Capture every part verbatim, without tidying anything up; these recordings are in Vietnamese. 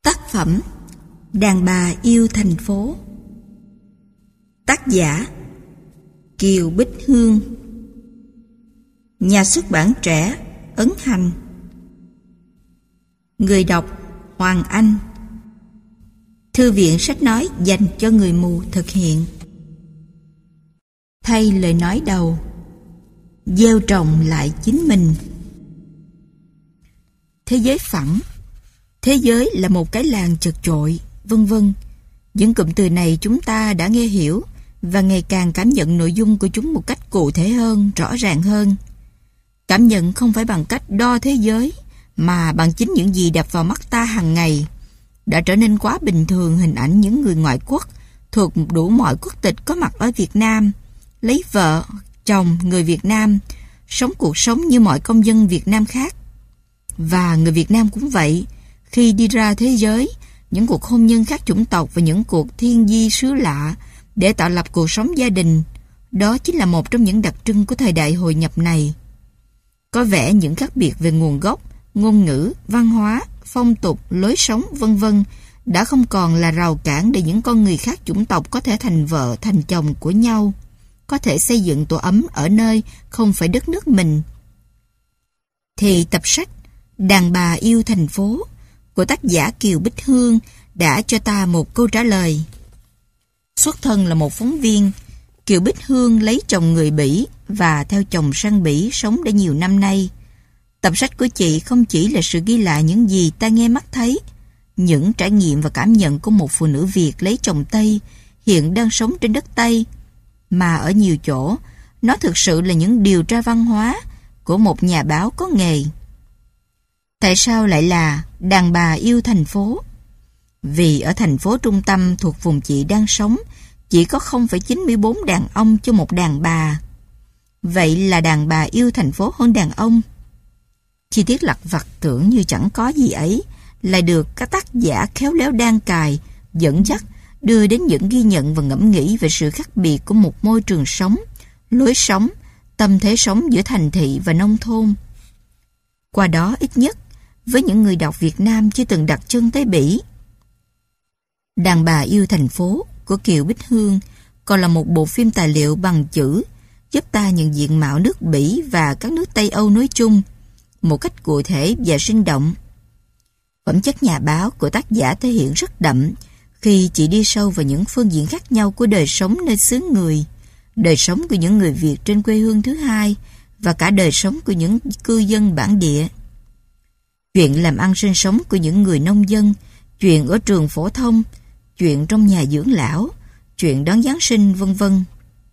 Tác phẩm Đàn bà yêu thành phố. Tác giả Kiều Bích Hương. Nhà xuất bản Trẻ, Ấn Hành. Người đọc Hoàng Anh. Thư viện sách nói dành cho người mù thực hiện. Thay lời nói đầu, gieo trồng lại chính mình. Thế giới phẳng, thế giới là một cái làng chật chội, vân vân. Những cụm từ này chúng ta đã nghe hiểu và ngày càng cảm nhận nội dung của chúng một cách cụ thể hơn, rõ ràng hơn. Cảm nhận không phải bằng cách đo thế giới, mà bằng chính những gì đập vào mắt ta hàng ngày. Đã trở nên quá bình thường hình ảnh những người ngoại quốc thuộc đủ mọi quốc tịch có mặt ở Việt Nam, lấy vợ, chồng người Việt Nam, sống cuộc sống như mọi công dân Việt Nam khác. Và người Việt Nam cũng vậy, khi đi ra thế giới, những cuộc hôn nhân khác chủng tộc và những cuộc thiên di xứ lạ để tạo lập cuộc sống gia đình, đó chính là một trong những đặc trưng của thời đại hội nhập này. Có vẻ những khác biệt về nguồn gốc, ngôn ngữ, văn hóa, phong tục, lối sống, vân vân đã không còn là rào cản để những con người khác chủng tộc có thể thành vợ, thành chồng của nhau, có thể xây dựng tổ ấm ở nơi không phải đất nước mình. Thì tập sách Đàn bà yêu thành phố của tác giả Kiều Bích Hương đã cho ta một câu trả lời. Xuất thân là một phóng viên, Kiều Bích Hương lấy chồng người Bỉ và theo chồng sang Bỉ sống đã nhiều năm nay. Tập sách của chị không chỉ là sự ghi lại những gì ta nghe mắt thấy, những trải nghiệm và cảm nhận của một phụ nữ Việt lấy chồng Tây hiện đang sống trên đất Tây, mà ở nhiều chỗ, nó thực sự là những điều tra văn hóa của một nhà báo có nghề. Tại sao lại là đàn bà yêu thành phố? Vì ở thành phố trung tâm thuộc vùng chị đang sống, chỉ có không phẩy chín mươi bốn đàn ông cho một đàn bà. Vậy là đàn bà yêu thành phố hơn đàn ông. Chi tiết lặt vặt tưởng như chẳng có gì ấy, lại được các tác giả khéo léo đan cài, dẫn dắt, đưa đến những ghi nhận và ngẫm nghĩ về sự khác biệt của một môi trường sống, lối sống, tâm thế sống giữa thành thị và nông thôn. Qua đó ít nhất, với những người đọc Việt Nam chưa từng đặt chân tới Bỉ, Đàn bà yêu thành phố của Kiều Bích Hương còn là một bộ phim tài liệu bằng chữ giúp ta nhận diện mạo nước Bỉ và các nước Tây Âu nói chung một cách cụ thể và sinh động. Phẩm chất nhà báo của tác giả thể hiện rất đậm khi chị đi sâu vào những phương diện khác nhau của đời sống nơi xứ người, đời sống của những người Việt trên quê hương thứ hai và cả đời sống của những cư dân bản địa. Chuyện làm ăn sinh sống của những người nông dân, chuyện ở trường phổ thông, chuyện trong nhà dưỡng lão, chuyện đón Giáng sinh, vân vân.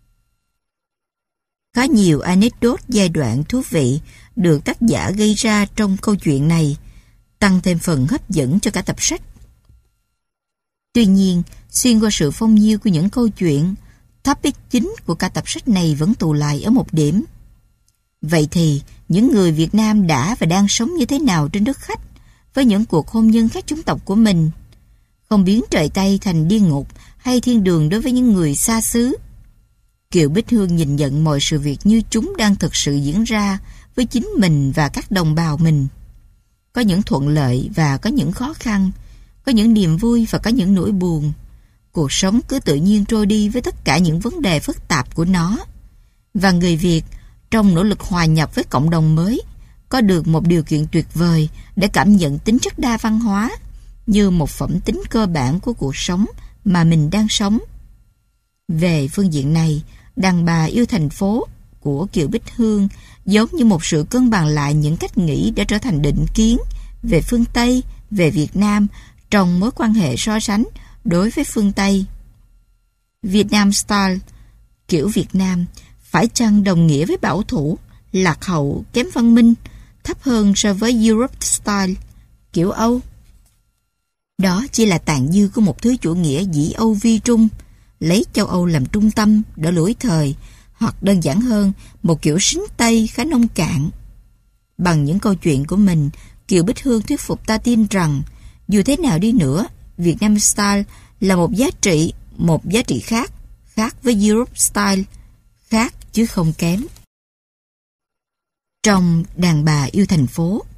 Khá nhiều anecdote giai đoạn thú vị được tác giả gây ra trong câu chuyện này, tăng thêm phần hấp dẫn cho cả tập sách. Tuy nhiên, xuyên qua sự phong nhiêu của những câu chuyện, topic chính của cả tập sách này vẫn tụ lại ở một điểm. Vậy thì, những người Việt Nam đã và đang sống như thế nào trên đất khách với những cuộc hôn nhân khác chủng tộc của mình, không biến trời Tây thành địa ngục hay thiên đường đối với những người xa xứ. Kiều Bích Hương nhìn nhận mọi sự việc như chúng đang thực sự diễn ra với chính mình và các đồng bào mình. Có những thuận lợi và có những khó khăn, có những niềm vui và có những nỗi buồn. Cuộc sống cứ tự nhiên trôi đi với tất cả những vấn đề phức tạp của nó. Và người Việt, trong nỗ lực hòa nhập với cộng đồng mới, có được một điều kiện tuyệt vời để cảm nhận tính chất đa văn hóa như một phẩm tính cơ bản của cuộc sống mà mình đang sống. Về phương diện này, Đàn bà yêu thành phố của Kiều Bích Hương giống như một sự cân bằng lại những cách nghĩ đã trở thành định kiến về phương Tây, về Việt Nam trong mối quan hệ so sánh đối với phương Tây. Vietnam Style, kiểu Việt Nam, phải chăng đồng nghĩa với bảo thủ, lạc hậu, kém văn minh, thấp hơn so với Europe Style, kiểu Âu? Đó chỉ là tàn dư của một thứ chủ nghĩa dĩ Âu vi trung, lấy châu Âu làm trung tâm, đỡ lỗi thời, hoặc đơn giản hơn, một kiểu sính Tây khá nông cạn. Bằng những câu chuyện của mình, Kiều Bích Hương thuyết phục ta tin rằng, dù thế nào đi nữa, Vietnam Style là một giá trị, một giá trị khác, khác với Europe Style, khác chứ không kém. Trong Đàn bà yêu thành phố,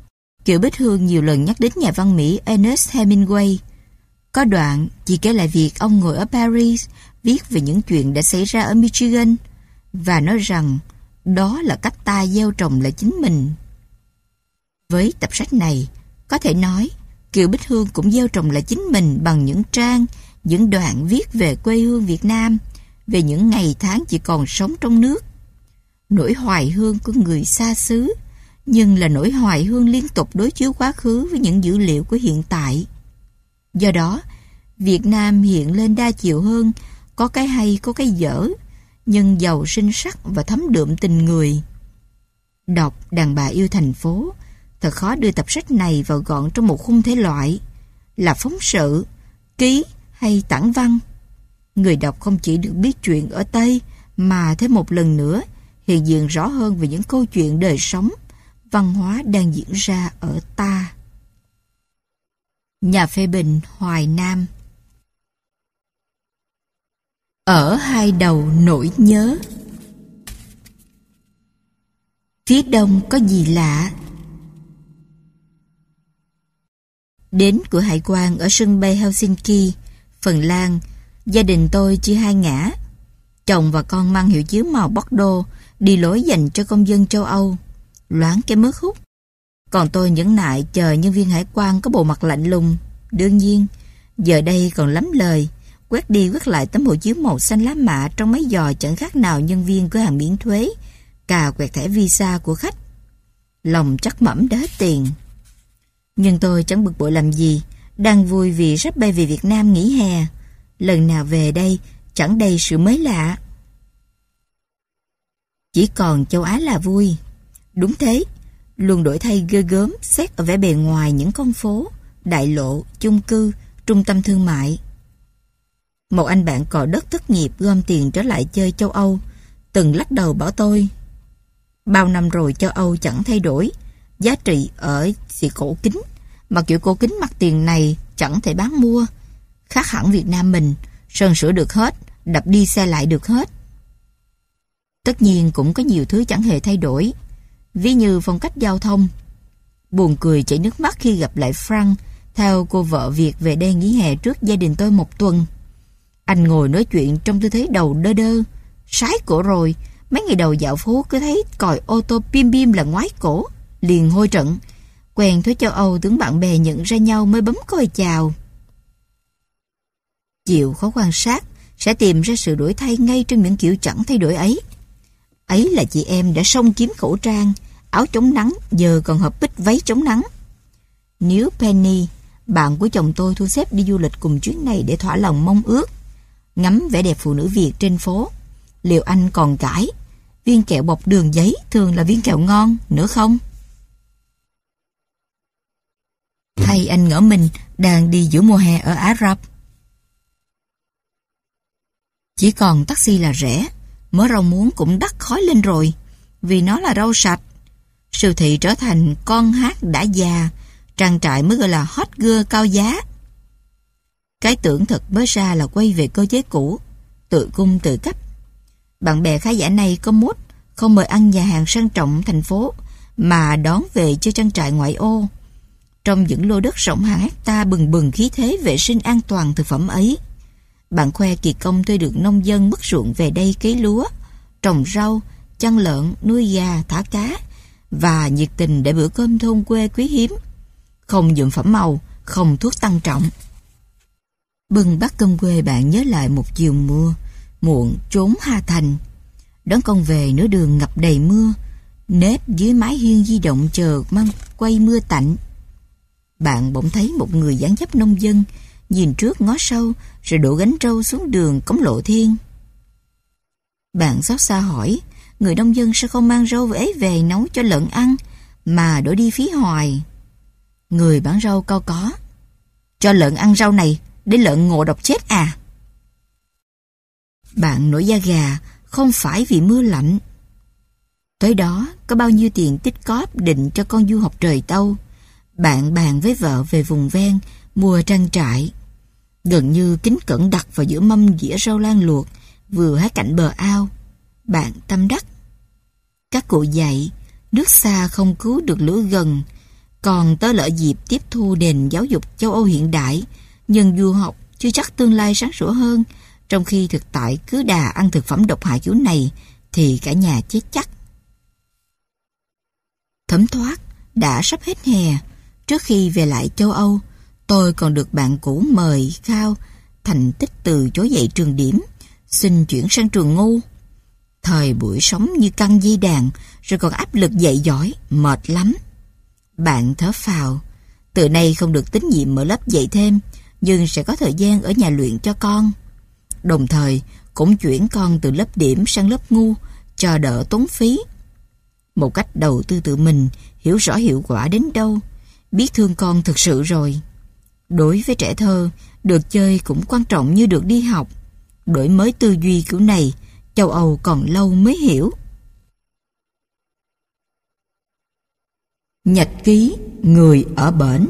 Kiều Bích Hương nhiều lần nhắc đến nhà văn Mỹ Ernest Hemingway. Có đoạn chị kể lại việc ông ngồi ở Paris viết về những chuyện đã xảy ra ở Michigan và nói rằng đó là cách ta gieo trồng lại chính mình. Với tập sách này, có thể nói Kiều Bích Hương cũng gieo trồng lại chính mình bằng những trang, những đoạn viết về quê hương Việt Nam, về những ngày tháng chị còn sống trong nước. Nỗi hoài hương của người xa xứ, nhưng là nỗi hoài hương liên tục đối chiếu quá khứ với những dữ liệu của hiện tại. Do đó, Việt Nam hiện lên đa chiều hơn, có cái hay, có cái dở, nhưng giàu sinh sắc và thấm đượm tình người. Đọc Đàn bà yêu thành phố, thật khó đưa tập sách này vào gọn trong một khung thể loại là phóng sự, ký hay tản văn. Người đọc không chỉ được biết chuyện ở Tây, mà thêm một lần nữa hiện diện rõ hơn về những câu chuyện đời sống, văn hóa đang diễn ra ở ta. Nhà phê bình Hoài Nam. Ở hai đầu nỗi nhớ. Phía đông có gì lạ? Đến cửa hải quan ở sân bay Helsinki, Phần Lan, gia đình tôi chia hai ngã. Chồng và con mang hiệu chiếu màu Bordeaux, đi lối dành cho công dân châu Âu, loáng cái mớt hút. Còn tôi nhẫn nại chờ nhân viên hải quan có bộ mặt lạnh lùng. Đương nhiên, giờ đây còn lắm lời, quét đi quét lại tấm hộ chiếu màu xanh lá mạ trong mấy giò chẳng khác nào nhân viên cửa hàng miễn thuế, cà quẹt thẻ visa của khách. Lòng chắc mẩm đã hết tiền. Nhưng tôi chẳng bực bội làm gì, đang vui vì sắp bay về Việt Nam nghỉ hè. Lần nào về đây chẳng đầy sự mới lạ. Chỉ còn châu Á là vui. Đúng thế, luôn đổi thay ghê gớm xét ở vẻ bề ngoài những con phố, đại lộ, chung cư, trung tâm thương mại. Một anh bạn cò đất thất nghiệp gom tiền trở lại chơi châu Âu, từng lắc đầu bảo tôi: bao năm rồi châu Âu chẳng thay đổi, giá trị ở xì cổ kính, mà kiểu cổ kính mặt tiền này chẳng thể bán mua. Khác hẳn Việt Nam mình, sơn sửa được hết, đập đi xe lại được hết. Tất nhiên cũng có nhiều thứ chẳng hề thay đổi, ví như phong cách giao thông. Buồn cười chảy nước mắt khi gặp lại Frank, theo cô vợ Việt về đây nghỉ hè trước gia đình tôi một tuần. Anh ngồi nói chuyện trong tư thế đầu đơ đơ, sái cổ rồi. Mấy ngày đầu dạo phố cứ thấy còi ô tô bim bim là ngoái cổ, liền hôi trận. Quen thuế châu Âu tưởng bạn bè nhận ra nhau mới bấm còi chào. Chịu khó quan sát, sẽ tìm ra sự đổi thay ngay trong những kiểu chẳng thay đổi ấy. Ấy là chị em đã xông kiếm khẩu trang, áo chống nắng, giờ còn hợp bích váy chống nắng. Nếu Penny, bạn của chồng tôi, thu xếp đi du lịch cùng chuyến này để thỏa lòng mong ước, ngắm vẻ đẹp phụ nữ Việt trên phố, liệu anh còn cãi viên kẹo bọc đường giấy thường là viên kẹo ngon nữa không? Hay anh ngỡ mình đang đi giữa mùa hè ở Ả Rập. Chỉ còn taxi là rẻ, mớ rau muống cũng đắt khói lên rồi, vì nó là rau sạch. Siêu thị trở thành con hát đã già, trang trại mới gọi là hot girl cao giá. Cái tưởng thật mới ra là quay về cơ chế cũ, tự cung tự cấp. Bạn bè khá giả này có mốt không mời ăn nhà hàng sang trọng thành phố, mà đón về chơi trang trại ngoại ô. Trong những lô đất rộng hàng hecta bừng bừng khí thế vệ sinh an toàn thực phẩm ấy, bạn khoe kỳ công tôi được nông dân mất ruộng về đây cấy lúa, trồng rau, chăn lợn, nuôi gà, thả cá, và nhiệt tình để bữa cơm thôn quê quý hiếm. Không dụm phẩm màu, không thuốc tăng trọng. Bưng bát cơm quê bạn nhớ lại một chiều mưa muộn trốn Hà Thành. Đón con về nửa đường ngập đầy mưa, nếp dưới mái hiên di động chờ mang quay mưa tạnh. Bạn bỗng thấy một người dáng dấp nông dân, nhìn trước ngó sau, rồi đổ gánh trâu xuống đường cống Lộ Thiên. Bạn xót xa hỏi, người nông dân sao không mang rau ấy về nấu cho lợn ăn, mà đổ đi phí hoài? Người bán rau cau có: cho lợn ăn rau này, để lợn ngộ độc chết à? Bạn nổi da gà, không phải vì mưa lạnh. Tới đó, có bao nhiêu tiền tích cóp định cho con du học trời Tâu, bạn bàn với vợ về vùng ven, mua trang trại. Gần như kính cẩn đặt vào giữa mâm dĩa rau lan luộc, vừa hái cạnh bờ ao. Bạn tâm đắc. Các cụ dạy, nước xa không cứu được lửa gần. Còn tớ lỡ dịp tiếp thu nền giáo dục châu Âu hiện đại, nhưng du học chưa chắc tương lai sáng sủa hơn, trong khi thực tại cứ đà ăn thực phẩm độc hại kiểu này thì cả nhà chết chắc. Thấm thoát, đã sắp hết hè. Trước khi về lại châu Âu, tôi còn được bạn cũ mời khao thành tích từ chối dạy trường điểm, xin chuyển sang trường ngu. Thời buổi sống như căng dây đàn, rồi còn áp lực dạy giỏi, mệt lắm. Bạn thở phào, từ nay không được tín nhiệm mở lớp dạy thêm, nhưng sẽ có thời gian ở nhà luyện cho con. Đồng thời, cũng chuyển con từ lớp điểm sang lớp ngu, cho đỡ tốn phí. Một cách đầu tư tự mình, hiểu rõ hiệu quả đến đâu, biết thương con thực sự rồi. Đối với trẻ thơ, được chơi cũng quan trọng như được đi học. Đổi mới tư duy kiểu này, châu Âu còn lâu mới hiểu. Nhật ký người ở bển.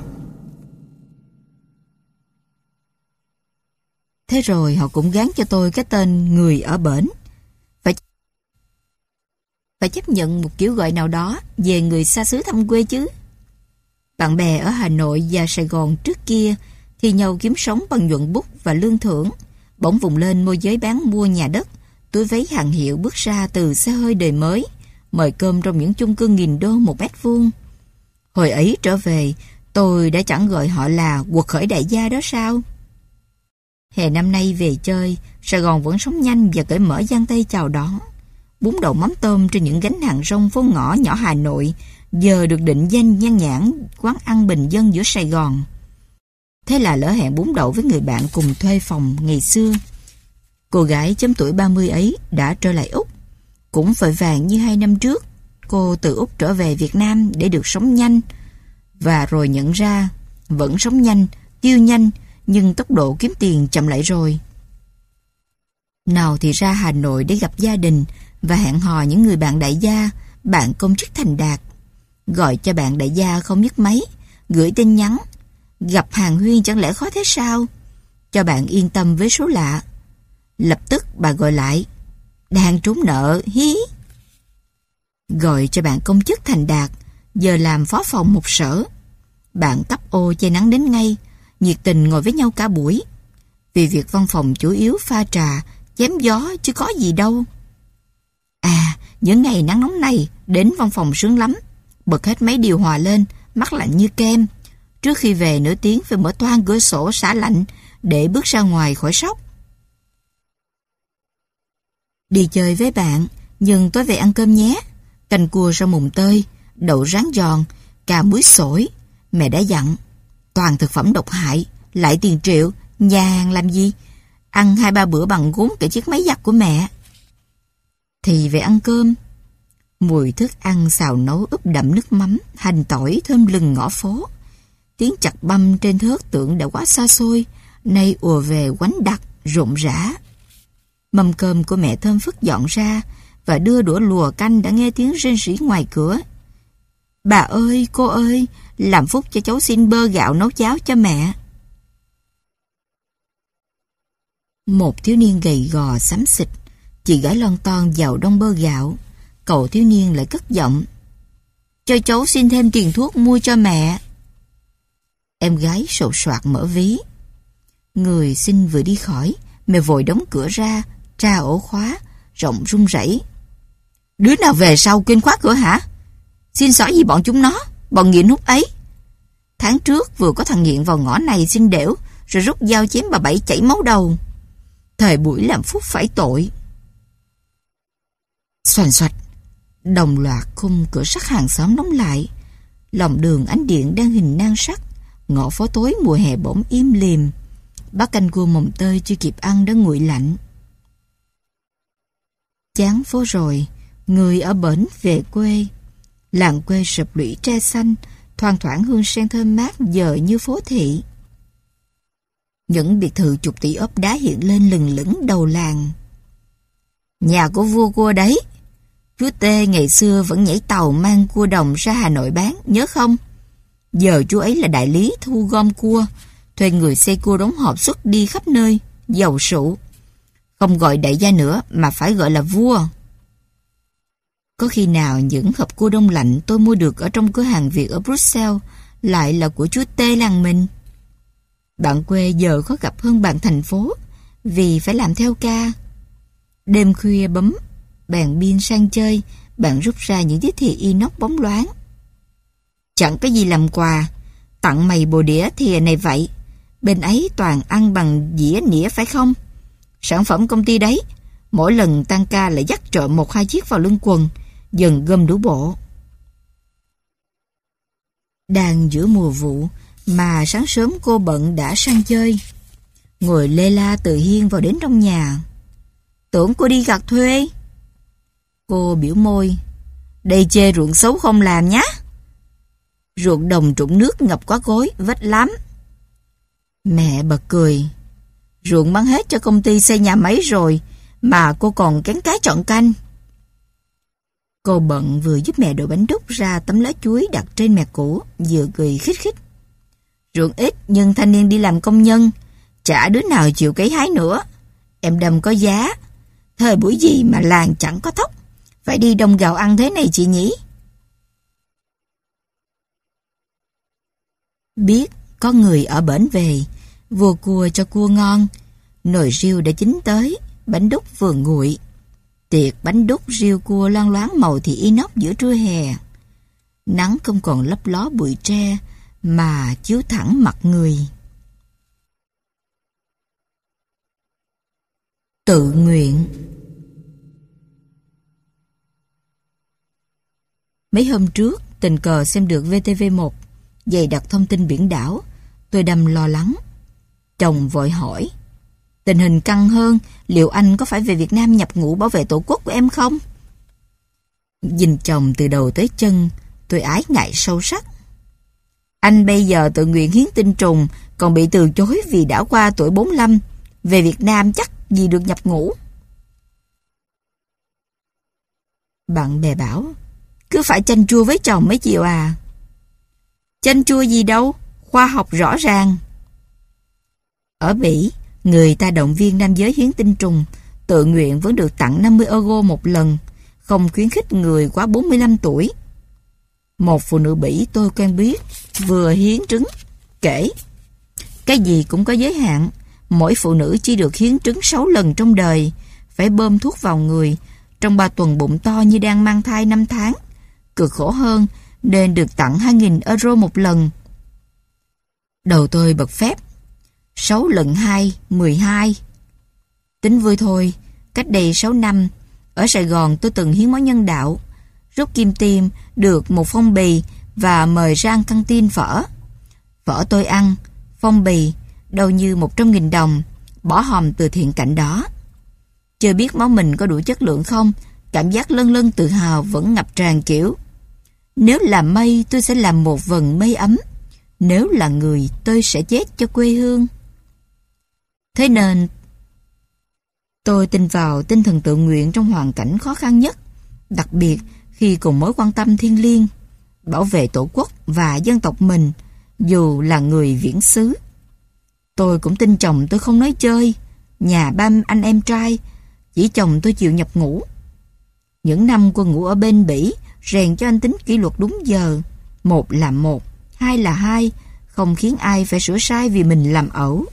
Thế rồi họ cũng gán cho tôi cái tên người ở bển. Phải, phải chấp nhận một kiểu gọi nào đó về người xa xứ thăm quê chứ. Bạn bè ở Hà Nội và Sài Gòn trước kia thì nhau kiếm sống bằng nhuận bút và lương thưởng, bỗng vùng lên môi giới bán mua nhà đất, túi váy hàng hiệu bước ra từ xe hơi đời mới, mời cơm trong những chung cư nghìn đô một mét vuông. Hồi ấy trở về, tôi đã chẳng gọi họ là quật khởi đại gia đó sao? Hè năm nay về chơi, Sài Gòn vẫn sống nhanh và cởi mở giang tay chào đón. Bún đậu mắm tôm trên những gánh hàng rong phố ngõ nhỏ Hà Nội giờ được định danh nhan nhãn quán ăn bình dân giữa Sài Gòn. Thế là lỡ hẹn bún đậu với người bạn cùng thuê phòng ngày xưa. Cô gái chấm tuổi ba mươi ấy đã trở lại Úc. Cũng vội vàng như hai năm trước, cô từ Úc trở về Việt Nam để được sống nhanh. Và rồi nhận ra, vẫn sống nhanh, tiêu nhanh, nhưng tốc độ kiếm tiền chậm lại rồi. Nào thì ra Hà Nội để gặp gia đình và hẹn hò những người bạn đại gia, bạn công chức thành đạt. Gọi cho bạn đại gia không nhấc máy, gửi tin nhắn. Gặp hàng huyên chẳng lẽ khó thế sao? Cho bạn yên tâm với số lạ. Lập tức bà gọi lại, đang trốn nợ, hí. Gọi cho bạn công chức thành đạt, giờ làm phó phòng một sở. Bạn tấp ô che nắng đến ngay, nhiệt tình ngồi với nhau cả buổi. Vì việc văn phòng chủ yếu pha trà, chém gió chứ có gì đâu. À, những ngày nắng nóng này, đến văn phòng sướng lắm. Bật hết máy điều hòa lên, mắt lạnh như kem. Trước khi về nửa tiếng phải mở toang cửa sổ xả lạnh để bước ra ngoài khỏi sốc. Đi chơi với bạn, nhưng tối về ăn cơm nhé. Canh cua rau mùng tơi, đậu rán giòn, cà muối sổi. Mẹ đã dặn, toàn thực phẩm độc hại, lại tiền triệu, nhà hàng làm gì? Ăn hai ba bữa bằng gốm cả chiếc máy giặt của mẹ. Thì về ăn cơm. Mùi thức ăn xào nấu ướp đậm nước mắm, hành tỏi thơm lừng ngõ phố. Tiếng chặt băm trên thớt tưởng đã quá xa xôi, nay ùa về quánh đặc, rộn rã. Mâm cơm của mẹ thơm phức dọn ra và đưa đũa lùa canh đã nghe tiếng rên rỉ ngoài cửa. Bà ơi, cô ơi, làm phúc cho cháu xin bơ gạo nấu cháo cho mẹ. Một thiếu niên gầy gò xám xịt, chị gái lon ton vào đông bơ gạo. Cậu thiếu niên lại cất giọng, cho cháu xin thêm tiền thuốc mua cho mẹ. Em gái sột soạt mở ví. Người xin vừa đi khỏi, mẹ vội đóng cửa ra, tra ổ khóa, giọng run rẩy. Đứa nào về sau quên khóa cửa hả? Xin xỏ gì bọn chúng nó, bọn nghiện hút ấy. Tháng trước vừa có thằng nghiện vào ngõ này xin đểu, rồi rút dao chém bà Bảy chảy máu đầu. Thời buổi làm phúc phải tội. Xoành xoạch, đồng loạt khung cửa sắt hàng xóm đóng lại. Lòng đường ánh điện đang hình nang sắt. Ngõ phố tối mùa hè bỗng im lìm. Bát canh cua mồng tơi chưa kịp ăn đã nguội lạnh. Chán phố rồi, người ở bển về quê. Làng quê sụp lũy tre xanh, thoang thoảng hương sen thơm mát giờ như phố thị. Những biệt thự chục tỷ ốp đá hiện lên lừng lững đầu làng. Nhà của vua cua đấy. Chú Tê ngày xưa vẫn nhảy tàu mang cua đồng ra Hà Nội bán, nhớ không? Giờ chú ấy là đại lý thu gom cua, thuê người xây cua đóng hộp xuất đi khắp nơi, giàu sụ. Không gọi đại gia nữa mà phải gọi là vua. Có khi nào những hộp cua đông lạnh tôi mua được ở trong cửa hàng Việt ở Brussels lại là của chú Tê làng mình. Bạn quê giờ khó gặp hơn bạn thành phố vì phải làm theo ca. Đêm khuya bấm bàn pin sang chơi, bạn rút ra những chiếc thìa inox bóng loáng. Chẳng có gì làm quà, tặng mày bộ đĩa thìa này vậy. Bên ấy toàn ăn bằng dĩa nĩa phải không? Sản phẩm công ty đấy. Mỗi lần tăng ca lại dắt trộm một hai chiếc vào lưng quần, dần gom đủ bộ. Đang giữa mùa vụ mà sáng sớm cô bận đã sang chơi. Ngồi lê la từ hiên vào đến trong nhà. Tưởng cô đi gặt thuê. Cô biểu môi. Đây chê ruộng xấu không làm nhá. Ruộng đồng trũng nước ngập quá gối, vết lắm. Mẹ bật cười. Ruộng bán hết cho công ty xây nhà máy rồi, mà cô còn cán cá chọn canh. Cô bận vừa giúp mẹ đổ bánh đúc ra tấm lá chuối đặt trên mẹ cũ, vừa cười khích khích. Ruộng ít nhưng thanh niên đi làm công nhân, chả đứa nào chịu cấy hái nữa. Em đâm có giá. Thời buổi gì mà làng chẳng có thóc, phải đi đông gạo ăn thế này chị nhỉ? Biết có người ở bển về, vua cua cho cua ngon. Nồi riêu đã chín tới, bánh đúc vừa nguội. Tiệc bánh đúc riêu cua loang loáng màu thì inox giữa trưa hè. Nắng không còn lấp ló bụi tre mà chiếu thẳng mặt người. Tự nguyện. Mấy hôm trước, tình cờ xem được vê tê vê một, dày đặc thông tin biển đảo. Tôi đâm lo lắng. Chồng vội hỏi. Tình hình căng hơn, liệu anh có phải về Việt Nam nhập ngũ bảo vệ tổ quốc của em không? Nhìn chồng từ đầu tới chân, tôi ái ngại sâu sắc. Anh bây giờ tự nguyện hiến tinh trùng, còn bị từ chối vì đã qua tuổi bốn mươi lăm. Về Việt Nam chắc gì được nhập ngũ. Bạn bè bảo, cứ phải chanh chua với chồng mới chịu à. Chanh chua gì đâu, khoa học rõ ràng. Ở Bỉ, người ta động viên nam giới hiến tinh trùng, tự nguyện vẫn được tặng năm mươi euro một lần, không khuyến khích người quá bốn mươi lăm tuổi. Một phụ nữ Bỉ tôi quen biết, vừa hiến trứng, kể. Cái gì cũng có giới hạn, mỗi phụ nữ chỉ được hiến trứng sáu lần trong đời, phải bơm thuốc vào người, trong ba tuần bụng to như đang mang thai năm tháng. Cực khổ hơn, nên được tặng hai nghìn euro một lần. Đầu tôi bật phép. sáu lần hai, mười hai. Tính vui thôi, cách đây sáu năm, ở Sài Gòn tôi từng hiến máu nhân đạo, rút kim tiêm, được một phong bì và mời ra ăn căng tin phở. Phở tôi ăn, phong bì, đâu như một trăm nghìn đồng, bỏ hòm từ thiện cạnh đó. Chưa biết máu mình có đủ chất lượng không, cảm giác lân lân tự hào vẫn ngập tràn kiểu. Nếu là mây, tôi sẽ làm một vần mây ấm. Nếu là người, tôi sẽ chết cho quê hương. Thế nên, tôi tin vào tinh thần tự nguyện trong hoàn cảnh khó khăn nhất, đặc biệt khi cùng mối quan tâm thiêng liêng, bảo vệ tổ quốc và dân tộc mình, dù là người viễn xứ. Tôi cũng tin chồng tôi không nói chơi, nhà ba anh em trai, chỉ chồng tôi chịu nhập ngũ. Những năm quân ngũ ở bên Bỉ rèn cho anh tính kỷ luật đúng giờ, một là một, hai là hai, không khiến ai phải sửa sai vì mình làm ẩu.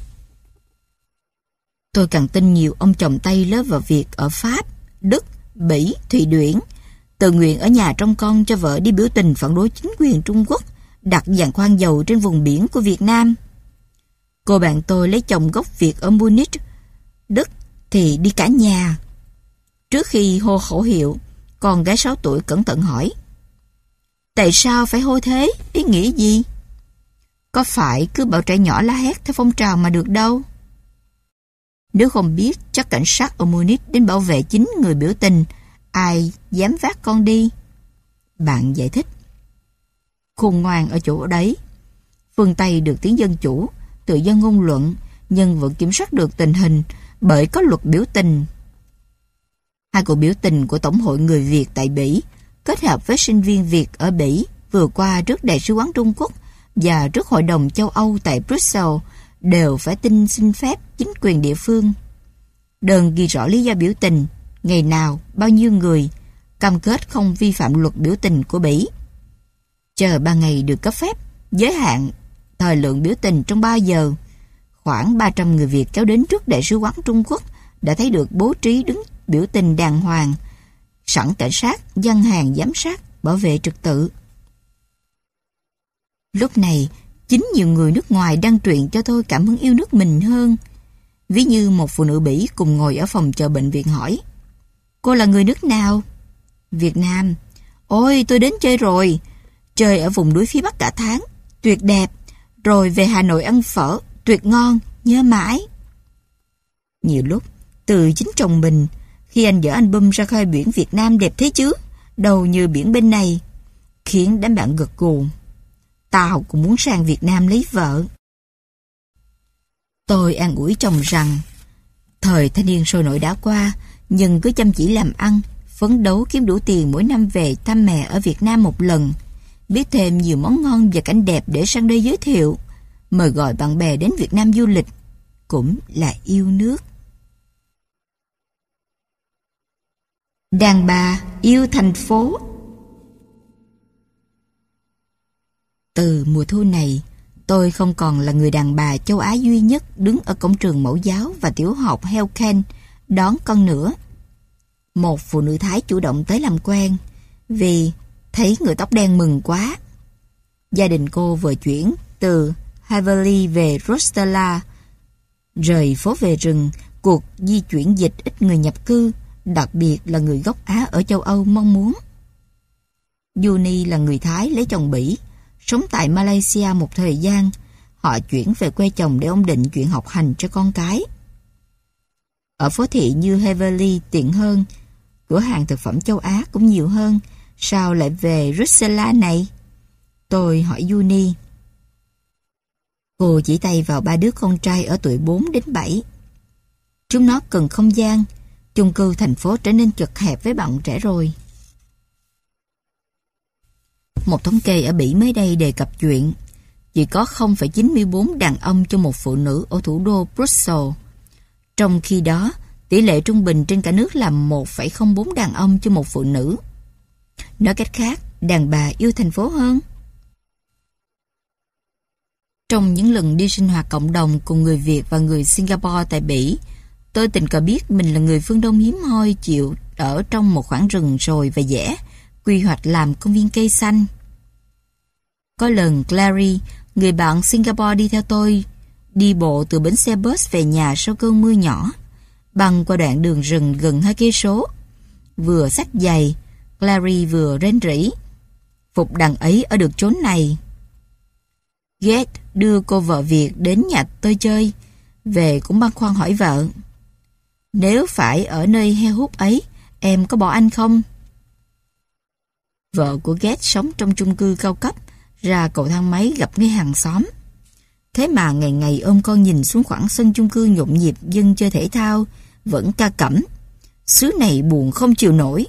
Tôi càng tin nhiều ông chồng Tây lớp vào việc ở Pháp, Đức, Bỉ, Thụy Điển, tự nguyện ở nhà trông con cho vợ đi biểu tình phản đối chính quyền Trung Quốc đặt giàn khoan dầu trên vùng biển của Việt Nam. Cô bạn tôi lấy chồng gốc Việt ở Munich, Đức thì đi cả nhà. Trước khi hô khẩu hiệu, con gái sáu tuổi cẩn thận hỏi: tại sao phải hô thế? Ý nghĩa gì? Có phải cứ bảo trẻ nhỏ la hét theo phong trào mà được đâu. Nếu không biết, chắc cảnh sát ở Munich đến bảo vệ chính người biểu tình, ai dám vác con đi? Bạn giải thích. Khôn ngoan ở chỗ đấy. Phương Tây được tiếng dân chủ, tự do ngôn luận, nhưng vẫn kiểm soát được tình hình bởi có luật biểu tình. Hai cuộc biểu tình của Tổng hội Người Việt tại Bỉ kết hợp với sinh viên Việt ở Bỉ vừa qua trước Đại sứ quán Trung Quốc và trước Hội đồng châu Âu tại Brussels đều phải tin xin phép chính quyền địa phương. Đơn ghi rõ lý do biểu tình, ngày nào, bao nhiêu người, cam kết không vi phạm luật biểu tình của Bỉ. Chờ ba ngày được cấp phép, giới hạn thời lượng biểu tình trong ba giờ. Khoảng ba trăm người Việt kéo đến trước Đại sứ quán Trung Quốc đã thấy được bố trí đứng biểu tình đàng hoàng, sẵn cảnh sát, dân hàng giám sát, bảo vệ trật tự. Lúc này, chính nhiều người nước ngoài đăng truyện cho tôi cảm hứng yêu nước mình hơn. Ví như một phụ nữ Bỉ cùng ngồi ở phòng chờ bệnh viện hỏi: "Cô là người nước nào?" "Việt Nam." "Ôi, tôi đến chơi rồi. Chơi ở vùng núi phía Bắc cả tháng. Tuyệt đẹp. Rồi về Hà Nội ăn phở. Tuyệt ngon. Nhớ mãi." Nhiều lúc, từ chính chồng mình, khi anh dở album ra coi biển Việt Nam đẹp thế chứ, đâu như biển bên này, khiến đám bạn gật gù. Tao cũng muốn sang Việt Nam lấy vợ. Tôi an ủi chồng rằng thời thanh niên sôi nổi đã qua, nhưng cứ chăm chỉ làm ăn, phấn đấu kiếm đủ tiền mỗi năm về thăm mẹ ở Việt Nam một lần, biết thêm nhiều món ngon và cảnh đẹp để sang đây giới thiệu, mời gọi bạn bè đến Việt Nam du lịch, cũng là yêu nước. Đàn bà yêu thành phố. Từ mùa thu này, tôi không còn là người đàn bà châu Á duy nhất đứng ở cổng trường mẫu giáo và tiểu học Hellken đón con nữa. Một phụ nữ Thái chủ động tới làm quen vì thấy người tóc đen mừng quá. Gia đình cô vừa chuyển từ Haverly về Rostella, rời phố về rừng, cuộc di chuyển dịch ít người nhập cư, đặc biệt là người gốc Á ở châu Âu mong muốn. Yuni là người Thái lấy chồng Bỉ, sống tại Malaysia một thời gian. Họ chuyển về quê chồng để ổn định chuyện học hành cho con cái. Ở phố thị như Haverly tiện hơn, cửa hàng thực phẩm châu Á cũng nhiều hơn. Sao lại về Rosella này? Tôi hỏi Yuni. Cô chỉ tay vào ba đứa con trai ở tuổi bốn đến bảy. Chúng nó cần không gian. Chung cư thành phố trở nên chật hẹp với bạn trẻ rồi. Một thống kê ở Bỉ mới đây đề cập chuyện chỉ có không phẩy chín mươi bốn đàn ông cho một phụ nữ ở thủ đô Brussels. Trong khi đó, tỷ lệ trung bình trên cả nước là một phẩy không bốn đàn ông cho một phụ nữ. Nói cách khác, đàn bà yêu thành phố hơn. Trong những lần đi sinh hoạt cộng đồng cùng người Việt và người Singapore tại Bỉ, tôi tình cờ biết mình là người phương Đông hiếm hoi chịu ở trong một khoảng rừng rồi và vẽ, quy hoạch làm công viên cây xanh. Có lần Clary, người bạn Singapore đi theo tôi, đi bộ từ bến xe bus về nhà sau cơn mưa nhỏ, băng qua đoạn đường rừng gần hai cây số. Vừa xách giày, Clary vừa rên rỉ: "Phục đằng ấy ở được chốn này." Ghét đưa cô vợ Việt đến nhà tôi chơi, về cũng băn khoăn hỏi vợ: "Nếu phải ở nơi heo hút ấy, em có bỏ anh không?" Vợ của Ghét sống trong chung cư cao cấp, ra cầu thang máy gặp ngay hàng xóm. Thế mà ngày ngày ôm con nhìn xuống khoảng sân chung cư nhộn nhịp dân chơi thể thao, vẫn ca cẩm: "Xứ này buồn không chịu nổi."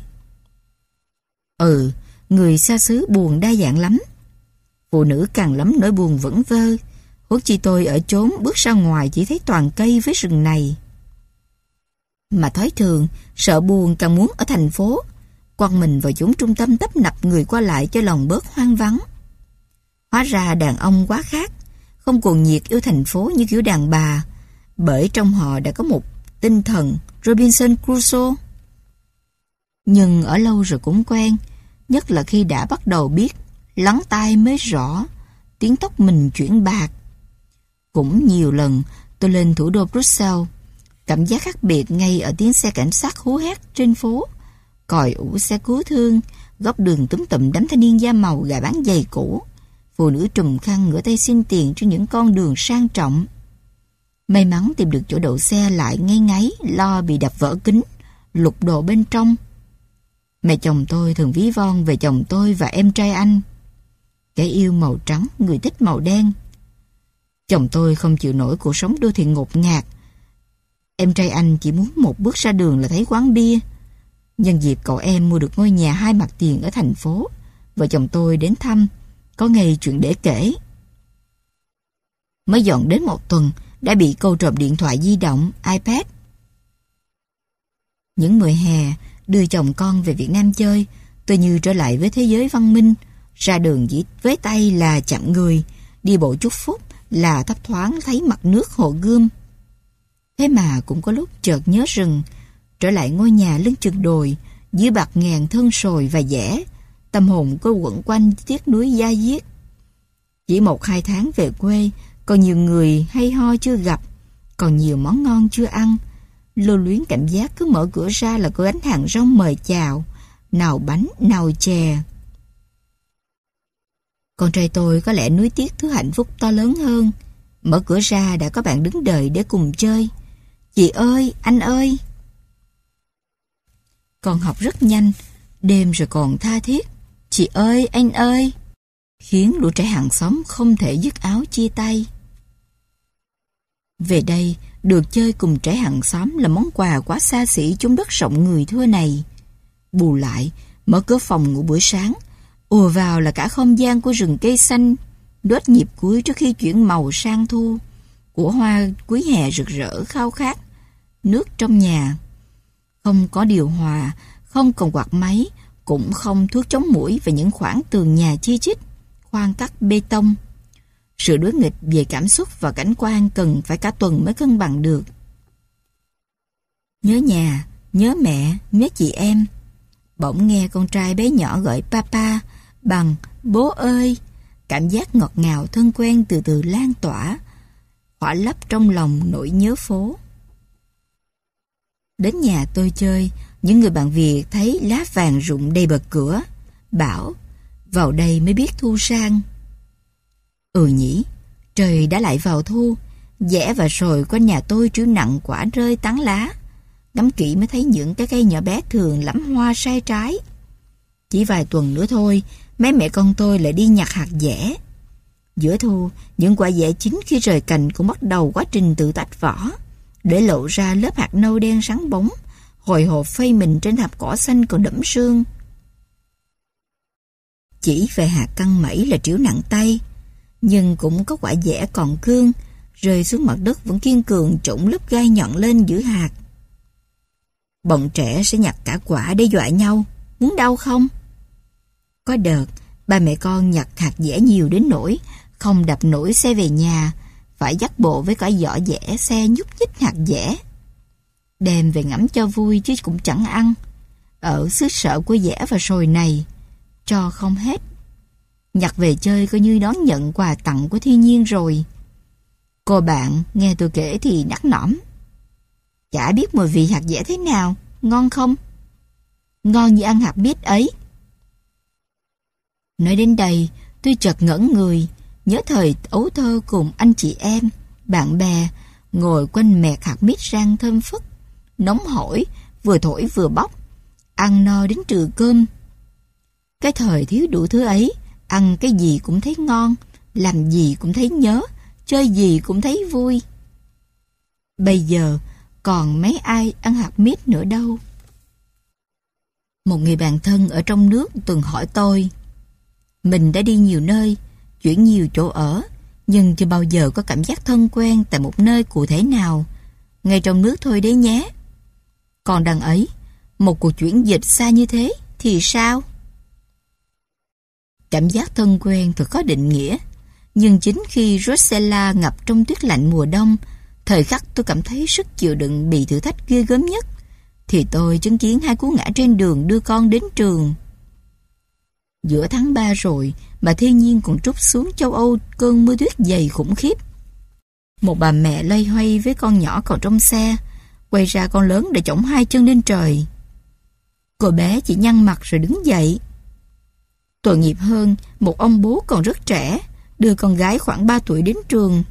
Ừ, người xa xứ buồn đa dạng lắm. Phụ nữ càng lắm nỗi buồn vẩn vơ, huống chi tôi ở chốn bước ra ngoài chỉ thấy toàn cây với rừng này. Mà thói thường, sợ buồn càng muốn ở thành phố, quăng mình vào chốn trung tâm tấp nập người qua lại cho lòng bớt hoang vắng. Hóa ra đàn ông quá khác, không cuồng nhiệt yêu thành phố như kiểu đàn bà, bởi trong họ đã có một tinh thần Robinson Crusoe. Nhưng ở lâu rồi cũng quen, nhất là khi đã bắt đầu biết, lắng tai mới rõ, tiếng tóc mình chuyển bạc. Cũng nhiều lần tôi lên thủ đô Brussels, cảm giác khác biệt ngay ở tiếng xe cảnh sát hú hét trên phố, còi ủ xe cứu thương, góc đường túm tụm đám thanh niên da màu gà bán giày cũ, phụ nữ trùm khăn ngửa tay xin tiền trên những con đường sang trọng. May mắn tìm được chỗ đậu xe lại ngay ngáy, lo bị đập vỡ kính, lục đồ bên trong. Mẹ chồng tôi thường ví von về chồng tôi và em trai anh. Kẻ yêu màu trắng, người thích màu đen. Chồng tôi không chịu nổi cuộc sống đô thị ngột ngạt. Em trai anh chỉ muốn một bước ra đường là thấy quán bia. Nhân dịp cậu em mua được ngôi nhà hai mặt tiền ở thành phố, vợ chồng tôi đến thăm, có ngay chuyện để kể. Mới dọn đến một tuần, đã bị câu trộm điện thoại di động, iPad. Những mùa hè, đưa chồng con về Việt Nam chơi, tôi như trở lại với thế giới văn minh, ra đường chỉ với tay là chạm người, đi bộ chút phút là thấp thoáng thấy mặt nước hồ Gươm. Thế mà cũng có lúc chợt nhớ rừng, trở lại ngôi nhà lưng chừng đồi, dưới bạt ngàn thân sồi và dẻ, tâm hồn cô quẩn quanh tiếc núi da diết. Chỉ một hai tháng về quê, còn nhiều người hay ho chưa gặp, còn nhiều món ngon chưa ăn. Lưu luyến cảm giác cứ mở cửa ra là có gánh hàng rong mời chào, nào bánh, nào chè. Con trai tôi có lẽ nuối tiếc thứ hạnh phúc to lớn hơn. Mở cửa ra đã có bạn đứng đợi để cùng chơi. Chị ơi, anh ơi. Con học rất nhanh, đêm rồi còn tha thiết. Chị ơi, anh ơi. Khiến lũ trẻ hàng xóm không thể dứt áo chia tay. Về đây, được chơi cùng trẻ hàng xóm là món quà quá xa xỉ chốn đất rộng người thưa này. Bù lại, mở cửa phòng ngủ buổi sáng, ùa vào là cả không gian của rừng cây xanh, đốt nhịp cuối trước khi chuyển màu sang thu, của hoa cuối hè rực rỡ khao khát, nước trong nhà. Không có điều hòa, không còn quạt máy, cũng không thuốc chống muỗi và những khoảng tường nhà chi chít, khoan cắt bê tông. Sự đối nghịch về cảm xúc và cảnh quan cần phải cả tuần mới cân bằng được. Nhớ nhà, nhớ mẹ, nhớ chị em. Bỗng nghe con trai bé nhỏ gọi papa bằng bố ơi. Cảm giác ngọt ngào thân quen từ từ lan tỏa, khỏa lấp trong lòng nỗi nhớ phố. Đến nhà tôi chơi, những người bạn Việt thấy lá vàng rụng đầy bật cửa, bảo vào đây mới biết thu sang. Ừ nhỉ, trời đã lại vào thu, dẻ và rồi quanh nhà tôi trĩu nặng quả rơi tán lá. Ngắm kỹ mới thấy những cái cây nhỏ bé thường lắm hoa sai trái. Chỉ vài tuần nữa thôi, mấy mẹ con tôi lại đi nhặt hạt dẻ. Giữa thu, những quả dẻ chín khi rời cành cũng bắt đầu quá trình tự tách vỏ, để lộ ra lớp hạt nâu đen sáng bóng, hồi hộp phây mình trên thảm cỏ xanh còn đẫm sương. Chỉ về hạt căng mẩy là trĩu nặng tay, nhưng cũng có quả dẻ còn cương, rơi xuống mặt đất vẫn kiên cường trũng lớp gai nhọn lên giữ hạt. Bọn trẻ sẽ nhặt cả quả để dọa nhau, muốn đau không? Có đợt, ba mẹ con nhặt hạt dẻ nhiều đến nỗi không đập nổi xe về nhà, phải dắt bộ với cả giỏ dẻ xe nhúc nhích hạt dẻ. Đem về ngắm cho vui chứ cũng chẳng ăn. Ở xứ sở của dẻ và sồi này, cho không hết. Nhặt về chơi coi như đón nhận quà tặng của thiên nhiên rồi. Cô bạn nghe tôi kể thì đắc nõm. Chả biết mùi vị hạt dẻ thế nào, ngon không? Ngon như ăn hạt mít ấy. Nói đến đây, tôi chợt ngẩn người, nhớ thời ấu thơ cùng anh chị em, bạn bè, ngồi quanh mẹt hạt mít rang thơm phức, nóng hổi, vừa thổi vừa bóc, ăn no đến trừ cơm. Cái thời thiếu đủ thứ ấy, ăn cái gì cũng thấy ngon, làm gì cũng thấy nhớ, chơi gì cũng thấy vui. Bây giờ, còn mấy ai ăn hạt mít nữa đâu. Một người bạn thân ở trong nước từng hỏi tôi, mình đã đi nhiều nơi, chuyển nhiều chỗ ở, nhưng chưa bao giờ có cảm giác thân quen tại một nơi cụ thể nào, ngay trong nước thôi đấy nhé. Còn đằng ấy, một cuộc chuyển dịch xa như thế thì sao? Cảm giác thân quen thật khó định nghĩa, nhưng chính khi Rosella ngập trong tuyết lạnh mùa đông, thời khắc tôi cảm thấy sức chịu đựng bị thử thách ghê gớm nhất, thì tôi chứng kiến hai cú ngã trên đường đưa con đến trường. Giữa tháng ba rồi mà thiên nhiên còn trút xuống châu Âu cơn mưa tuyết dày khủng khiếp. Một bà mẹ loay hoay với con nhỏ còn trong xe, quay ra con lớn để chổng hai chân lên trời. Cô bé chỉ nhăn mặt rồi đứng dậy. Tội nghiệp hơn, một ông bố còn rất trẻ, đưa con gái khoảng ba tuổi đến trường.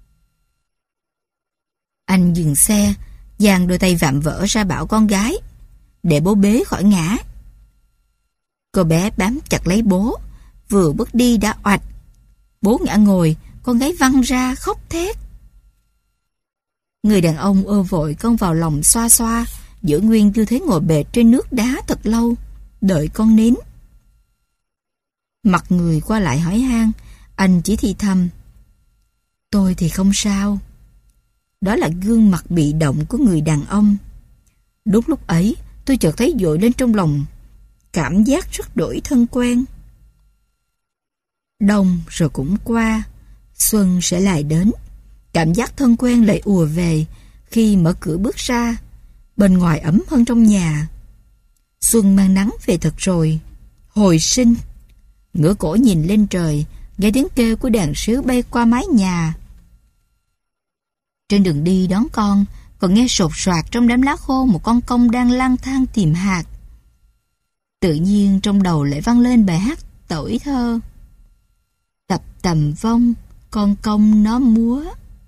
Anh dừng xe, giang đôi tay vạm vỡ ra bảo con gái, để bố bế khỏi ngã. Cô bé bám chặt lấy bố, vừa bước đi đã oạch. Bố ngã ngồi, con gái văng ra khóc thét. Người đàn ông ôm vội con vào lòng xoa xoa, giữ nguyên tư thế ngồi bệt trên nước đá thật lâu, đợi con nín. Mặt người qua lại hỏi han, anh chỉ thì thầm, tôi thì không sao. Đó là gương mặt bị động của người đàn ông. Đúng lúc ấy, tôi chợt thấy dội lên trong lòng cảm giác rất đổi thân quen. Đông rồi cũng qua, xuân sẽ lại đến. Cảm giác thân quen lại ùa về khi mở cửa bước ra. Bên ngoài ấm hơn trong nhà. Xuân mang nắng về thật rồi. Hồi sinh. Ngửa cổ nhìn lên trời, nghe tiếng kêu của đàn sếu bay qua mái nhà. Trên đường đi đón con, còn nghe sột soạt trong đám lá khô một con công đang lang thang tìm hạt. Tự nhiên trong đầu lại vang lên bài hát tuổi thơ. Tập tầm vong, con công nó múa.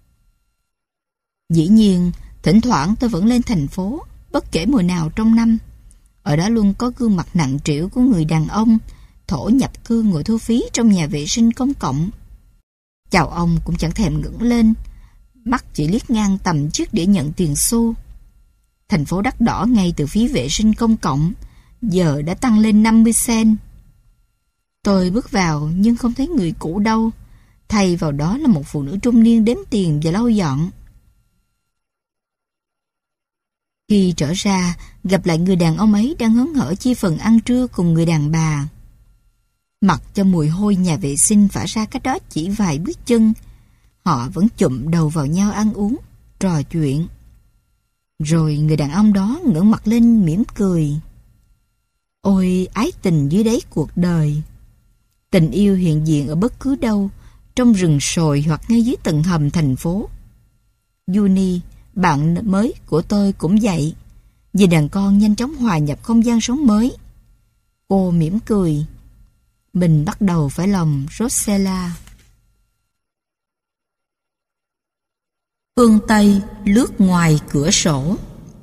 Dĩ nhiên, thỉnh thoảng tôi vẫn lên thành phố, bất kể mùa nào trong năm. Ở đó luôn có gương mặt nặng trĩu của người đàn ông, thổ nhập cư ngồi thu phí trong nhà vệ sinh công cộng. Chào ông cũng chẳng thèm ngẩng lên, mắt chỉ liếc ngang tầm chiếc đĩa nhận tiền xu. Thành phố đắt đỏ ngay từ phí vệ sinh công cộng, giờ đã tăng lên năm mươi sen. Tôi bước vào nhưng không thấy người cũ đâu, thay vào đó là một phụ nữ trung niên đếm tiền và lau dọn. Khi trở ra, gặp lại người đàn ông ấy đang hớn hở chia phần ăn trưa cùng người đàn bà. Mặc cho mùi hôi nhà vệ sinh phả ra cách đó chỉ vài bước chân, họ vẫn chụm đầu vào nhau ăn uống, trò chuyện. Rồi người đàn ông đó ngẩng mặt lên mỉm cười. Ôi ái tình dưới đáy cuộc đời. Tình yêu hiện diện ở bất cứ đâu, trong rừng sồi hoặc ngay dưới tầng hầm thành phố. Juni, bạn mới của tôi cũng vậy. Vì đàn con nhanh chóng hòa nhập không gian sống mới. Cô mỉm cười. Mình bắt đầu phải lòng Rosella. Phương Tây lướt ngoài cửa sổ.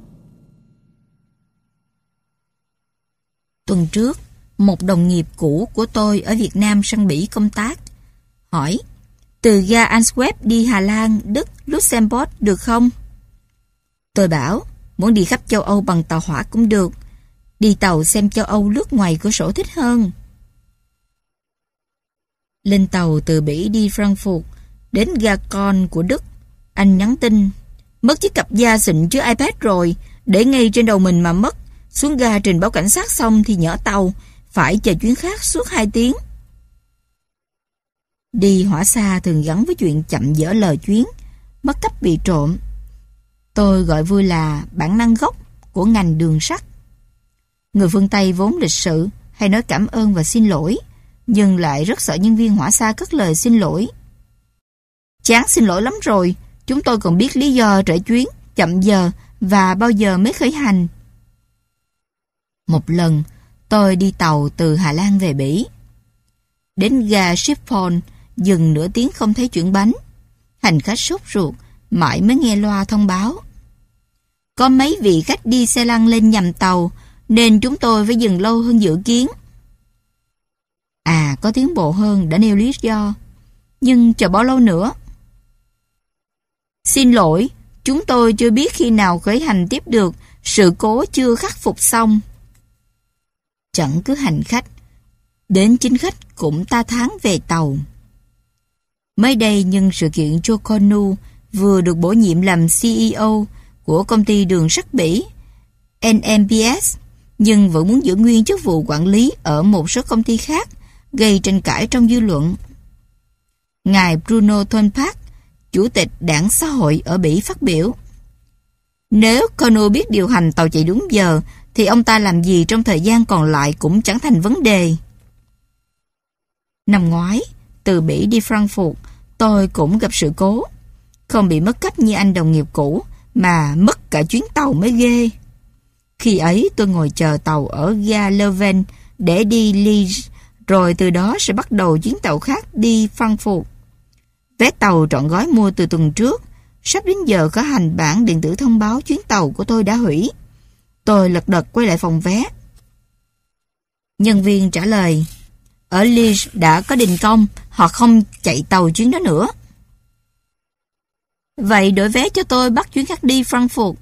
Tuần trước, một đồng nghiệp cũ của tôi ở Việt Nam sang Bỉ công tác. Hỏi, từ ga Antwerp đi Hà Lan, Đức, Luxembourg được không? Tôi bảo, muốn đi khắp châu Âu bằng tàu hỏa cũng được. Đi tàu xem châu Âu lướt ngoài cửa sổ thích hơn. Lên tàu từ Bỉ đi Frankfurt, đến ga Con của Đức. Anh nhắn tin, mất chiếc cặp da xịn chứ iPad rồi, để ngay trên đầu mình mà mất. Xuống ga trình báo cảnh sát xong thì nhỡ tàu, phải chờ chuyến khác suốt hai tiếng. Đi hỏa xa thường gắn với chuyện chậm dở lờ chuyến, mất cắp bị trộm. Tôi gọi vui là bản năng gốc của ngành đường sắt. Người phương Tây vốn lịch sự, hay nói cảm ơn và xin lỗi, nhưng lại rất sợ nhân viên hỏa xa cất lời xin lỗi. Chán xin lỗi lắm rồi, chúng tôi còn biết lý do trễ chuyến, chậm giờ và bao giờ mới khởi hành. Một lần, tôi đi tàu từ Hà Lan về Bỉ. Đến ga Schiphol, dừng nửa tiếng không thấy chuyển bánh. Hành khách sốt ruột, mãi mới nghe loa thông báo. Có mấy vị khách đi xe lăn lên nhầm tàu, nên chúng tôi phải dừng lâu hơn dự kiến. À, có tiến bộ hơn đã nêu lý do. Nhưng chờ bao lâu nữa? Xin lỗi, chúng tôi chưa biết khi nào khởi hành tiếp được, sự cố chưa khắc phục xong. Chẳng cứ hành khách, đến chính khách cũng ta thán về tàu. Mới đây nhân sự kiện Joe Cornu vừa được bổ nhiệm làm xê e ô của công ty đường sắt Bỉ, en em pê ét, nhưng vẫn muốn giữ nguyên chức vụ quản lý ở một số công ty khác, gây tranh cãi trong dư luận. Ngài Bruno Thunberg, chủ tịch đảng xã hội ở Bỉ phát biểu, nếu Cornu biết điều hành tàu chạy đúng giờ, thì ông ta làm gì trong thời gian còn lại cũng chẳng thành vấn đề. Năm ngoái, từ Bỉ đi Frankfurt, tôi cũng gặp sự cố. Không bị mất cắp như anh đồng nghiệp cũ, mà mất cả chuyến tàu mới ghê. Khi ấy tôi ngồi chờ tàu ở ga Leuven để đi Liège, rồi từ đó sẽ bắt đầu chuyến tàu khác đi Frankfurt. Vé tàu trọn gói mua từ tuần trước, sắp đến giờ có hành bản điện tử thông báo chuyến tàu của tôi đã hủy. Tôi lật đật quay lại phòng vé. Nhân viên trả lời, ở Liège đã có đình công, họ không chạy tàu chuyến đó nữa. Vậy đổi vé cho tôi bắt chuyến khác đi Frankfurt.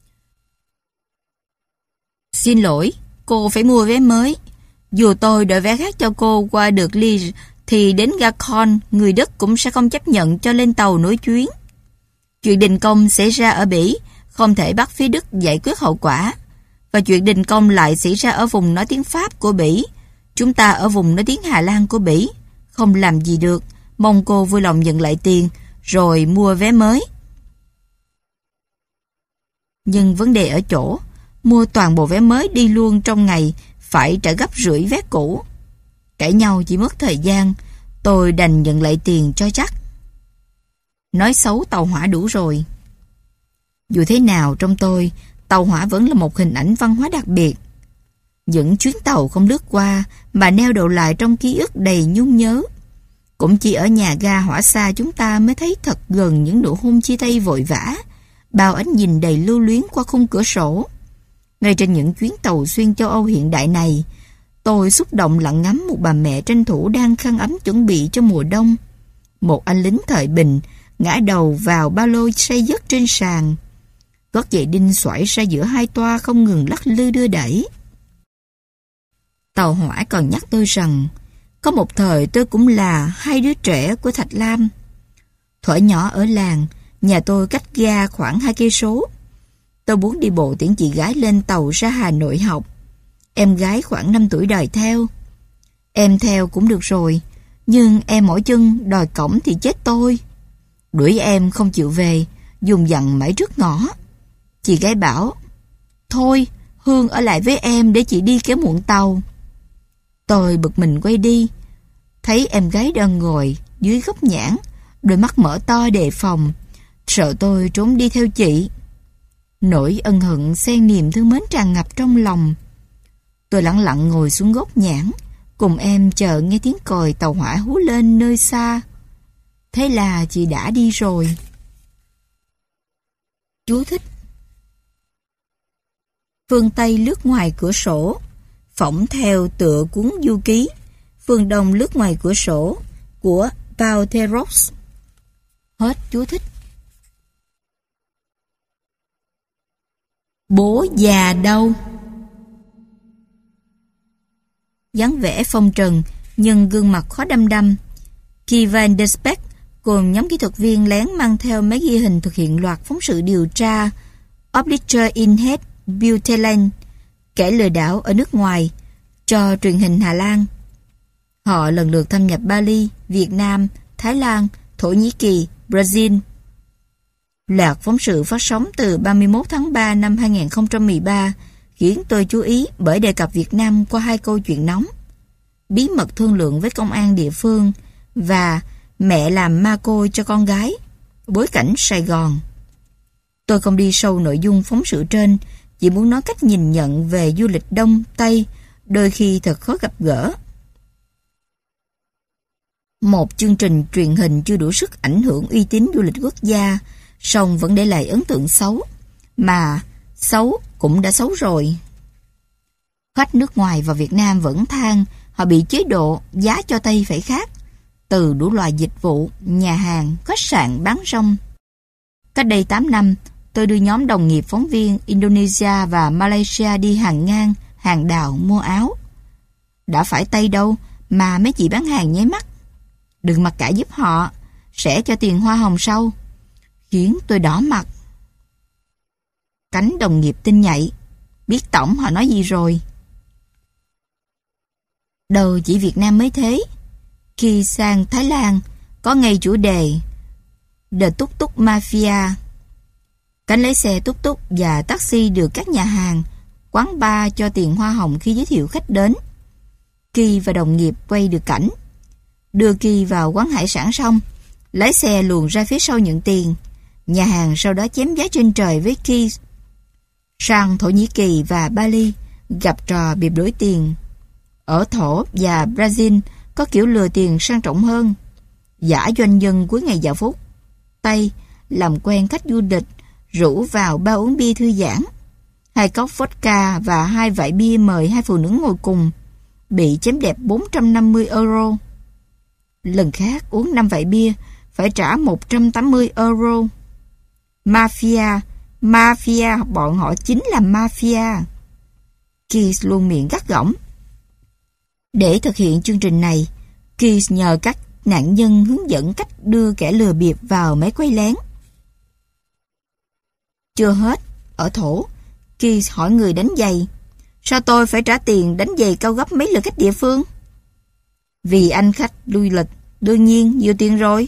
Xin lỗi, cô phải mua vé mới. Dù tôi đổi vé khác cho cô qua được Liège, thì đến ga Con, người Đức cũng sẽ không chấp nhận cho lên tàu nối chuyến. Chuyện đình công xảy ra ở Bỉ, không thể bắt phía Đức giải quyết hậu quả. Và chuyện đình công lại xảy ra ở vùng nói tiếng Pháp của Bỉ, chúng ta ở vùng nói tiếng Hà Lan của Bỉ, Không làm gì được, mong cô vui lòng nhận lại tiền, rồi mua vé mới. Nhưng vấn đề ở chỗ, mua toàn bộ vé mới đi luôn trong ngày, phải trả gấp rưỡi vé cũ. Cãi nhau chỉ mất thời gian, tôi đành nhận lại tiền cho chắc. Nói xấu tàu hỏa đủ rồi. Dù thế nào trong tôi, tàu hỏa vẫn là một hình ảnh văn hóa đặc biệt. Những chuyến tàu không lướt qua mà neo đậu lại trong ký ức đầy nhung nhớ. Cũng chỉ ở nhà ga hỏa xa chúng ta mới thấy thật gần những nụ hôn chia tay vội vã, bao ánh nhìn đầy lưu luyến qua khung cửa sổ. Ngay trên những chuyến tàu xuyên châu Âu hiện đại này, tôi xúc động lặng ngắm một bà mẹ tranh thủ đang khăn ấm chuẩn bị cho mùa đông. Một anh lính thời bình ngã đầu vào ba lô say giấc trên sàn. Gót giày đinh xoải ra giữa hai toa không ngừng lắc lư đưa đẩy. Tàu hỏa còn nhắc tôi rằng có một thời tôi cũng là hai đứa trẻ của Thạch Lam. Thuở nhỏ ở làng, nhà tôi cách ga khoảng hai cây số. Tôi muốn đi bộ tiễn chị gái lên tàu ra Hà Nội học. Em gái khoảng năm tuổi đòi theo. Em theo cũng được rồi, nhưng em mỏi chân đòi cõng thì chết tôi. Đuổi em không chịu về, dùng dằn mãi trước ngõ. Chị gái bảo, thôi Hương ở lại với em để chị đi kéo muộn tàu. Tôi bực mình quay đi, thấy em gái đang ngồi dưới gốc nhãn, đôi mắt mở to đề phòng, sợ tôi trốn đi theo chị. Nỗi ân hận xen niềm thương mến tràn ngập trong lòng. Tôi lặng lặng ngồi xuống gốc nhãn, cùng em chờ nghe tiếng còi tàu hỏa hú lên nơi xa. Thế là chị đã đi rồi. Chú thích: phương Tây lướt ngoài cửa sổ, phỏng theo tựa cuốn du ký Phương Đông lướt ngoài cửa sổ của Paul Theroux. Hết chú thích. Bố già đâu? Dáng vẻ phong trần nhưng gương mặt khó đăm đăm. Khi Van der Speck cùng nhóm kỹ thuật viên lén mang theo máy ghi hình thực hiện loạt phóng sự điều tra Obliger in Het Buitenland, kẻ lừa đảo ở nước ngoài, cho truyền hình Hà Lan. Họ lần lượt thâm nhập Bali, Việt Nam, Thái Lan, Thổ Nhĩ Kỳ, Brazil. Loạt phóng sự phát sóng từ ba mươi mốt tháng ba năm hai nghìn không trăm mười ba khiến tôi chú ý bởi đề cập Việt Nam qua hai câu chuyện nóng: bí mật thương lượng với công an địa phương và mẹ làm ma cô cho con gái, bối cảnh Sài Gòn. Tôi không đi sâu nội dung phóng sự trên, chỉ muốn nói cách nhìn nhận về du lịch Đông, Tây, đôi khi thật khó gặp gỡ. Một chương trình truyền hình chưa đủ sức ảnh hưởng uy tín du lịch quốc gia, song vẫn để lại ấn tượng xấu, mà xấu cũng đã xấu rồi. Khách nước ngoài vào Việt Nam vẫn than họ bị chế độ giá cho Tây phải khác, từ đủ loại dịch vụ, nhà hàng, khách sạn bán rong. Cách đây tám năm, tôi đưa nhóm đồng nghiệp phóng viên Indonesia và Malaysia đi hàng ngang, hàng đào mua áo. Đã phải Tây đâu mà mấy chị bán hàng nháy mắt. Đừng mặc cả giúp họ, sẽ cho tiền hoa hồng sau. Khiến tôi đỏ mặt. Cánh đồng nghiệp tin nhạy, biết tổng họ nói gì rồi. Đâu chỉ Việt Nam mới thế. Khi sang Thái Lan, có ngay chủ đề The Tuk Tuk Mafia. Cánh lái xe túc túc và taxi được các nhà hàng, quán bar cho tiền hoa hồng khi giới thiệu khách đến. Kỳ và đồng nghiệp quay được cảnh. Đưa Kỳ vào quán hải sản xong, lái xe luồn ra phía sau nhận tiền. Nhà hàng sau đó chém giá trên trời với Kỳ. Sang Thổ Nhĩ Kỳ và Bali, gặp trò bịp đổi tiền. Ở Thổ và Brazil có kiểu lừa tiền sang trọng hơn. Giả doanh nhân cuối ngày dạo phút. Tây làm quen khách du lịch, rủ vào ba uống bia thư giãn. Hai cốc vodka và hai vại bia mời hai phụ nữ ngồi cùng. Bị chém đẹp bốn trăm năm mươi euro. Lần khác uống năm vại bia phải trả một trăm tám mươi euro. Mafia, mafia, bọn họ chính là mafia. Keys luôn miệng gắt gỏng. Để thực hiện chương trình này, Keys nhờ các nạn nhân hướng dẫn cách đưa kẻ lừa bịp vào máy quay lén. Chưa hết, ở Thổ, Keys hỏi người đánh giày: sao tôi phải trả tiền đánh giày cao gấp mấy lượt khách địa phương? Vì anh khách du lịch, đương nhiên nhiều tiền rồi.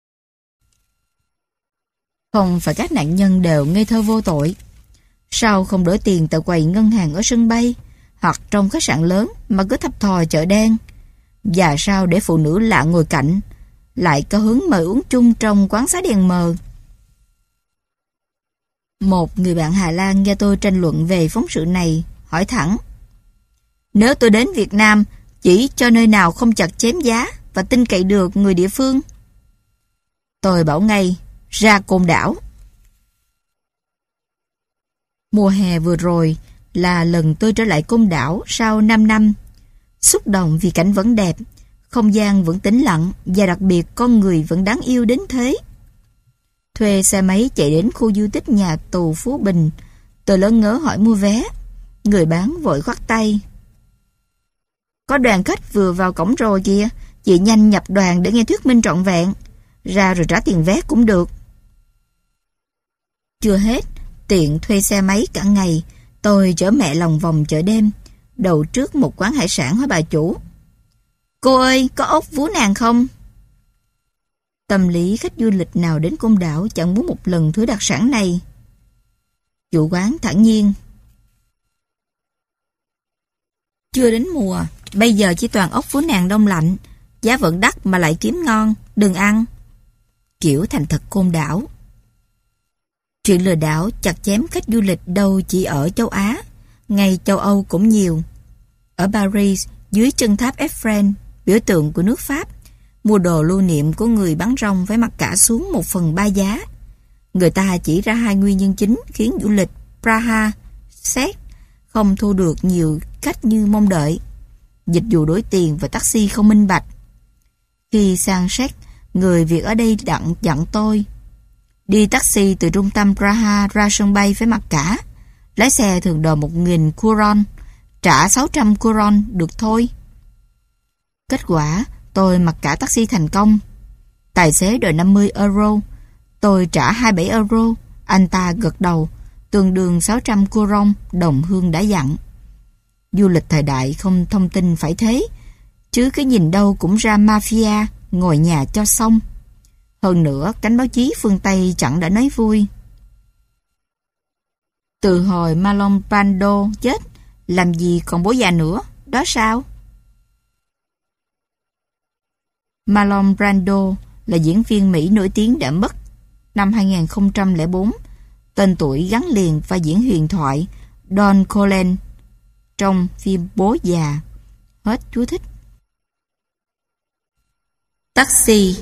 Không phải các nạn nhân đều ngây thơ vô tội. Sao không đổi tiền tại quầy ngân hàng ở sân bay hoặc trong khách sạn lớn mà cứ thập thò chợ đen? Và sao để phụ nữ lạ ngồi cạnh lại có hứng mời uống chung trong quán xá đèn mờ? Một người bạn Hà Lan nghe tôi tranh luận về phóng sự này, hỏi thẳng: nếu tôi đến Việt Nam chỉ cho nơi nào không chặt chém giá và tin cậy được người địa phương? Tôi bảo ngay: ra Côn Đảo. Mùa hè vừa rồi là lần tôi trở lại Côn Đảo sau năm năm. Xúc động vì cảnh vẫn đẹp, không gian vẫn tĩnh lặng và đặc biệt con người vẫn đáng yêu đến thế. Thuê xe máy chạy đến khu di tích nhà tù Phú Bình. Tôi lớn ngớ hỏi mua vé. Người bán vội khoát tay: có đoàn khách vừa vào cổng rồi kìa, chị nhanh nhập đoàn để nghe thuyết minh trọn vẹn. Ra rồi trả tiền vé cũng được. Chưa hết, tiện thuê xe máy cả ngày, tôi chở mẹ lòng vòng chợ đêm, đầu trước một quán hải sản hỏi bà chủ: cô ơi, có ốc vú nàng không? Tâm lý khách du lịch nào đến Côn Đảo chẳng muốn một lần thứ đặc sản này. Chủ quán thản nhiên: chưa đến mùa, bây giờ chỉ toàn ốc vú nàng đông lạnh, giá vẫn đắt mà lại kiếm ngon, đừng ăn. Kiểu thành thật Côn Đảo. Chuyện lừa đảo chặt chém khách du lịch đâu chỉ ở châu Á, ngay châu Âu cũng nhiều. Ở Paris, dưới chân tháp Eiffel, biểu tượng của nước Pháp, mua đồ lưu niệm của người bán rong phải mặc cả xuống một phần ba giá. Người ta chỉ ra hai nguyên nhân chính khiến du lịch Praha, Séc không thu được nhiều khách như mong đợi: dịch vụ đổi tiền và taxi không minh bạch. Khi sang Séc, người Việt ở đây đặng dặn tôi: đi taxi từ trung tâm Praha ra sân bay phải mặc cả. Lái xe thường đòi một nghìn kuron, trả sáu trăm kuron được thôi. Kết quả, tôi mặc cả taxi thành công. Tài xế đòi năm mươi euro, tôi trả hai mươi bảy euro. Anh ta gật đầu, tương đương sáu trăm kuron, đồng hương đã dặn. Du lịch thời đại không thông tin phải thế, chứ cái nhìn đâu cũng ra mafia, ngồi nhà cho xong. Hơn nữa, cánh báo chí phương Tây chẳng đã nói vui. Từ hồi Marlon Brando chết, làm gì còn bố già nữa, đó sao? Marlon Brando là diễn viên Mỹ nổi tiếng đã mất năm hai nghìn không trăm lẻ bốn. Tên tuổi gắn liền và diễn huyền thoại Don Corleone trong phim Bố Già. Hết chú thích. Taxi.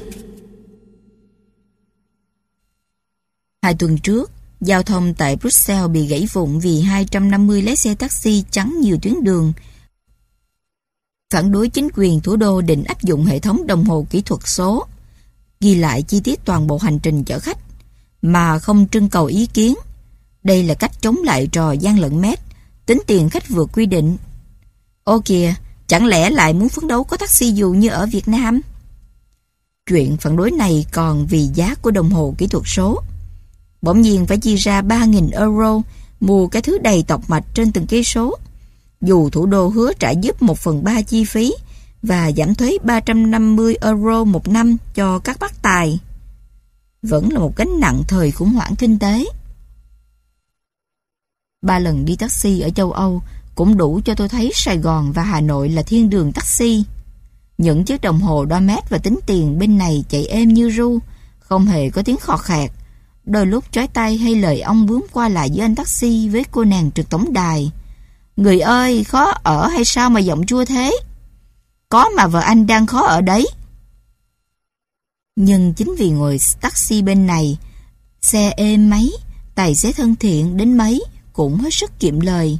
Hai tuần trước, giao thông tại Brussels bị gãy vụn vì hai trăm năm mươi lái xe taxi chắn nhiều tuyến đường. Phản đối chính quyền thủ đô định áp dụng hệ thống đồng hồ kỹ thuật số, ghi lại chi tiết toàn bộ hành trình chở khách, mà không trưng cầu ý kiến. Đây là cách chống lại trò gian lận mét, tính tiền khách vượt quy định. Ô kìa, chẳng lẽ lại muốn phấn đấu có taxi dù như ở Việt Nam? Chuyện phản đối này còn vì giá của đồng hồ kỹ thuật số. Bỗng nhiên phải chi ra ba nghìn euro mua cái thứ đầy tọc mạch trên từng cây số. Dù thủ đô hứa trả giúp một phần ba chi phí và giảm thuế ba trăm năm mươi euro một năm cho các bác tài, vẫn là một gánh nặng thời khủng hoảng kinh tế. Ba lần đi taxi ở châu Âu cũng đủ cho tôi thấy Sài Gòn và Hà Nội là thiên đường taxi. Những chiếc đồng hồ đo mét và tính tiền bên này chạy êm như ru, không hề có tiếng khò khạc. Đôi lúc chói tai hay lời ong bướm qua lại giữa anh taxi với cô nàng trực tổng đài: người ơi, khó ở hay sao mà giọng chua thế? Có mà vợ anh đang khó ở đấy. Nhưng chính vì ngồi taxi bên này, xe êm mấy, tài xế thân thiện đến mấy cũng hết sức kiệm lời,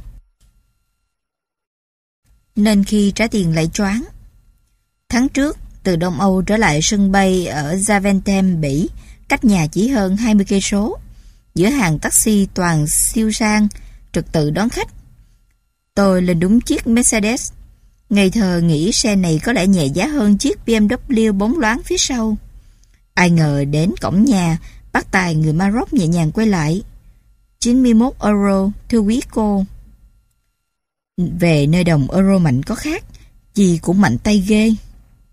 nên khi trả tiền lại choáng. Tháng trước, từ Đông Âu trở lại sân bay ở Zaventem, Bỉ, cách nhà chỉ hơn hai mươi cây số. Giữa hàng taxi toàn siêu sang, trật tự đón khách. Tôi lên đúng chiếc Mercedes. Ngây thơ nghĩ xe này có lẽ nhẹ giá hơn chiếc bê em vê bóng loáng phía sau. Ai ngờ đến cổng nhà, bác tài người Maroc nhẹ nhàng quay lại: chín mươi mốt euro, thưa quý cô. Về nơi đồng euro mạnh có khác, gì cũng mạnh tay ghê.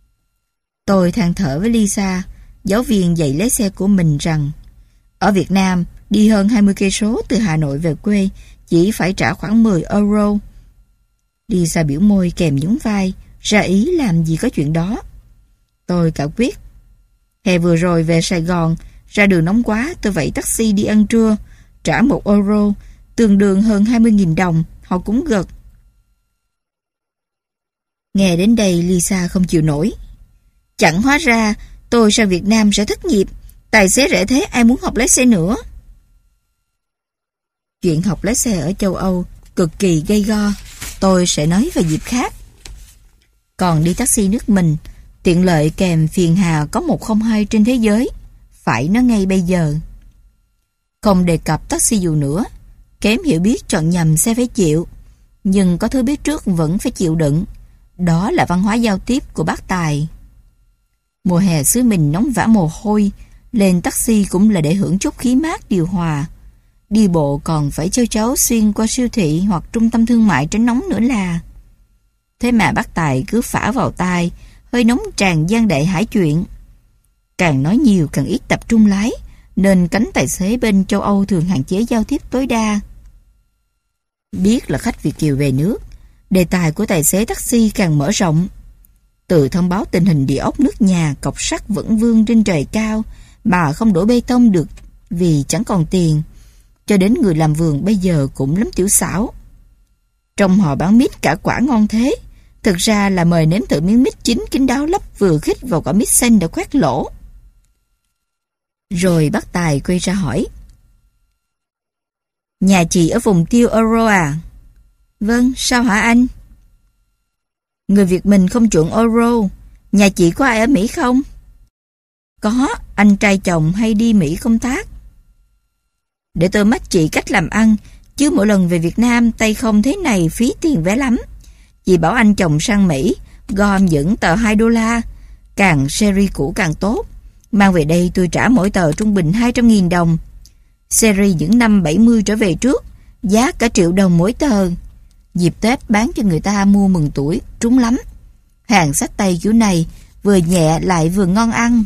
Tôi than thở với Lisa, giáo viên dạy lái xe của mình, rằng ở Việt Nam, đi hơn hai mươi cây số từ Hà Nội về quê chỉ phải trả khoảng mười euro. Lisa biểu môi kèm nhún vai, ra ý làm gì có chuyện đó. Tôi cả quyết. Hè vừa rồi về Sài Gòn, ra đường nóng quá, tôi vẫy taxi đi ăn trưa, trả một euro, tương đương hơn hai mươi nghìn đồng, họ cũng gật. Nghe đến đây Lisa không chịu nổi. Chẳng hóa ra tôi sang Việt Nam sẽ thất nghiệp, tài xế rẻ thế ai muốn học lái xe nữa. Chuyện học lái xe ở châu Âu cực kỳ gay go, tôi sẽ nói vào dịp khác. Còn đi taxi nước mình, tiện lợi kèm phiền hà có một không hai trên thế giới, phải nói ngay bây giờ. Không đề cập taxi dù nữa, kém hiểu biết chọn nhầm xe phải chịu, nhưng có thứ biết trước vẫn phải chịu đựng. Đó là văn hóa giao tiếp của bác Tài. Mùa hè xứ mình nóng vã mồ hôi, lên taxi cũng là để hưởng chút khí mát điều hòa. Đi bộ còn phải chơi cháu xuyên qua siêu thị hoặc trung tâm thương mại tránh nóng nữa là. Thế mà bác Tài cứ phả vào tai, hơi nóng tràn gian đệ hải chuyện. Càng nói nhiều càng ít tập trung lái, nên cánh tài xế bên châu Âu thường hạn chế giao tiếp tối đa. Biết là khách Việt kiều về nước, đề tài của tài xế taxi càng mở rộng. Từ thông báo tình hình địa ốc nước nhà cọc sắt vẫn vương trên trời cao mà không đổ bê tông được vì chẳng còn tiền, cho đến người làm vườn bây giờ cũng lắm tiểu xảo. Trong họ bán mít cả quả ngon thế, thực ra là mời nếm thử miếng mít chín kín đáo lấp vừa khít vào quả mít xanh đã khoét lỗ. Rồi bác Tài quay ra hỏi: Nhà chị ở vùng tiêu euro à? Vâng, sao hả anh? Người Việt mình không chuộng euro. Nhà chị có ai ở Mỹ không? Có, anh trai chồng hay đi Mỹ công tác. Để tôi mách chị cách làm ăn, chứ mỗi lần về Việt Nam tay không thế này phí tiền vé lắm. Chị bảo anh chồng sang Mỹ, gom những tờ hai đô la, càng series cũ càng tốt. Mang về đây tôi trả mỗi tờ trung bình hai trăm nghìn đồng. Series những năm bảy mươi trở về trước, giá cả triệu đồng mỗi tờ. Dịp Tết bán cho người ta mua mừng tuổi, trúng lắm. Hàng xách tay kiểu này, vừa nhẹ lại vừa ngon ăn.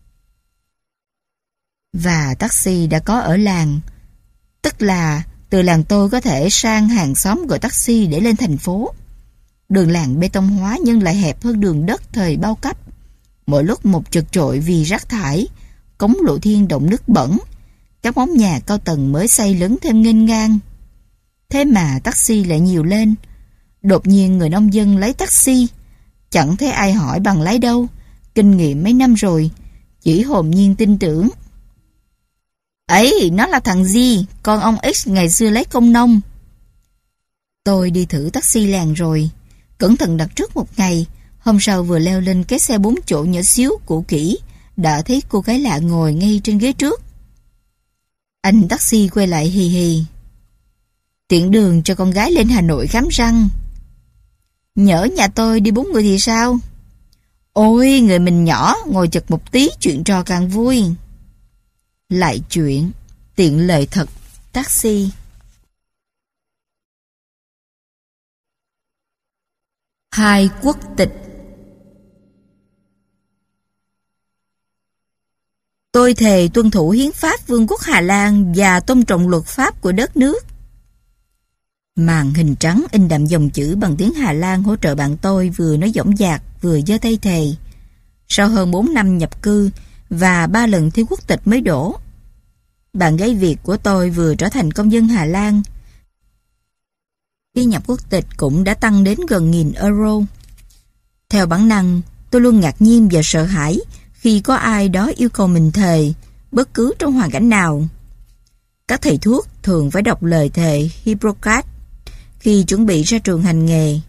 Và taxi đã có ở làng. Tức là từ làng tôi có thể sang hàng xóm gọi taxi để lên thành phố. Đường làng bê tông hóa nhưng lại hẹp hơn đường đất thời bao cấp. Mỗi lúc một chật chội vì rác thải, cống lộ thiên động nước bẩn, các móng nhà cao tầng mới xây lớn thêm nghênh ngang. Thế mà taxi lại nhiều lên. Đột nhiên người nông dân lấy taxi, chẳng thấy ai hỏi bằng lái đâu, kinh nghiệm mấy năm rồi, chỉ hồn nhiên tin tưởng. Ấy, nó là thằng Di, con ông X ngày xưa lấy công nông. Tôi đi thử taxi làng rồi, cẩn thận đặt trước một ngày. Hôm sau vừa leo lên cái xe bốn chỗ nhỏ xíu cũ kỹ, đã thấy cô gái lạ ngồi ngay trên ghế trước. Anh taxi quay lại hì hì: Tiện đường cho con gái lên Hà Nội khám răng. Nhỡ nhà tôi đi bốn người thì sao? Ôi, người mình nhỏ, ngồi chật một tí chuyện trò càng vui. Lại chuyện, tiện lợi thật, taxi. Hai quốc tịch. Tôi thề tuân thủ hiến pháp Vương quốc Hà Lan và tôn trọng luật pháp của đất nước. Màn hình trắng in đậm dòng chữ bằng tiếng Hà Lan hỗ trợ bạn tôi vừa nói dõng dạc vừa giơ tay thề. Sau hơn bốn năm nhập cư và ba lần thi quốc tịch mới đổ, bạn gái Việt của tôi vừa trở thành công dân Hà Lan. Khi nhập quốc tịch cũng đã tăng đến gần nghìn euro. Theo bản năng, tôi luôn ngạc nhiên và sợ hãi khi có ai đó yêu cầu mình thề, bất cứ trong hoàn cảnh nào. Các thầy thuốc thường phải đọc lời thề Hippocrates khi chuẩn bị ra trường hành nghề.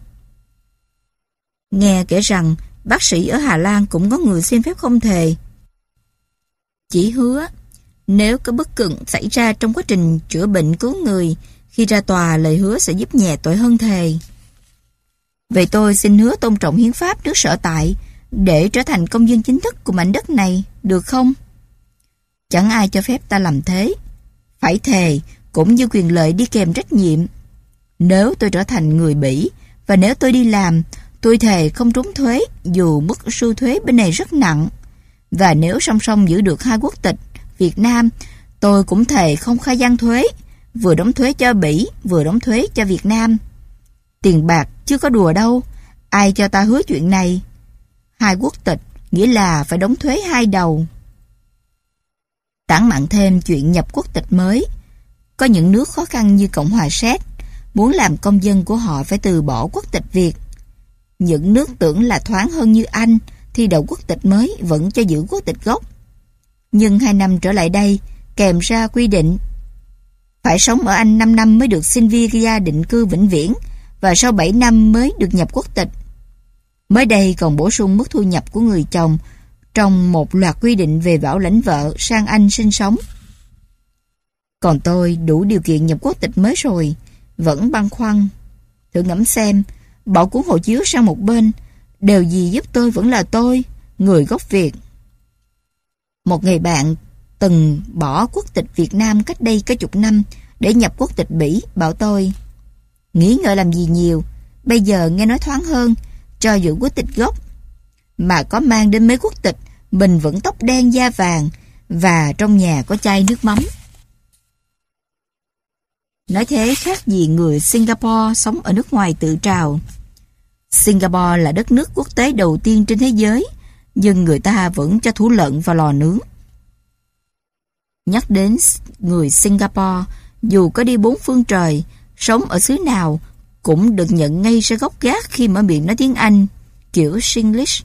Nghe kể rằng bác sĩ ở Hà Lan cũng có người xin phép không thề. Chỉ hứa nếu có bất cẩn xảy ra trong quá trình chữa bệnh cứu người, khi ra tòa lời hứa sẽ giúp nhẹ tội hơn thề. Vậy tôi xin hứa tôn trọng hiến pháp nước sở tại để trở thành công dân chính thức của mảnh đất này, được không? Chẳng ai cho phép ta làm thế. Phải thề cũng như quyền lợi đi kèm trách nhiệm. Nếu tôi trở thành người Bỉ và nếu tôi đi làm, Tôi thề không trốn thuế dù mức sưu thuế bên này rất nặng. Và nếu song song giữ được hai quốc tịch Việt Nam, tôi cũng thề không khai gian thuế, vừa đóng thuế cho Bỉ, vừa đóng thuế cho Việt Nam. Tiền bạc chưa có đùa đâu, ai cho ta hứa chuyện này? Hai quốc tịch nghĩa là phải đóng thuế hai đầu. Tản mạn thêm chuyện nhập quốc tịch mới. Có những nước khó khăn như Cộng hòa Séc, muốn làm công dân của họ phải từ bỏ quốc tịch Việt. Những nước tưởng là thoáng hơn như Anh thì đầu quốc tịch mới vẫn cho giữ quốc tịch gốc. Nhưng hai năm trở lại đây, kèm ra quy định phải sống ở Anh năm năm mới được xin visa định cư vĩnh viễn, và sau bảy năm mới được nhập quốc tịch. Mới đây còn bổ sung mức thu nhập của người chồng trong một loạt quy định về bảo lãnh vợ sang Anh sinh sống. Còn tôi đủ điều kiện nhập quốc tịch mới rồi, vẫn băn khoăn. Thử ngẫm xem, bỏ cuốn hộ chiếu sang một bên, điều gì giúp tôi vẫn là tôi, người gốc Việt. Một người bạn từng bỏ quốc tịch Việt Nam cách đây cả chục năm để nhập quốc tịch Bỉ bảo tôi: nghĩ ngợi làm gì nhiều, bây giờ nghe nói thoáng hơn, cho giữ quốc tịch gốc. Mà có mang đến mấy quốc tịch, mình vẫn tóc đen da vàng, và trong nhà có chai nước mắm. Nói thế khác gì người Singapore sống ở nước ngoài tự trào. Singapore là đất nước quốc tế đầu tiên trên thế giới, nhưng người ta vẫn cho thú lợn vào lò nướng. Nhắc đến người Singapore, dù có đi bốn phương trời, sống ở xứ nào, cũng được nhận ngay ra gốc gác khi mở miệng nói tiếng Anh, kiểu Singlish.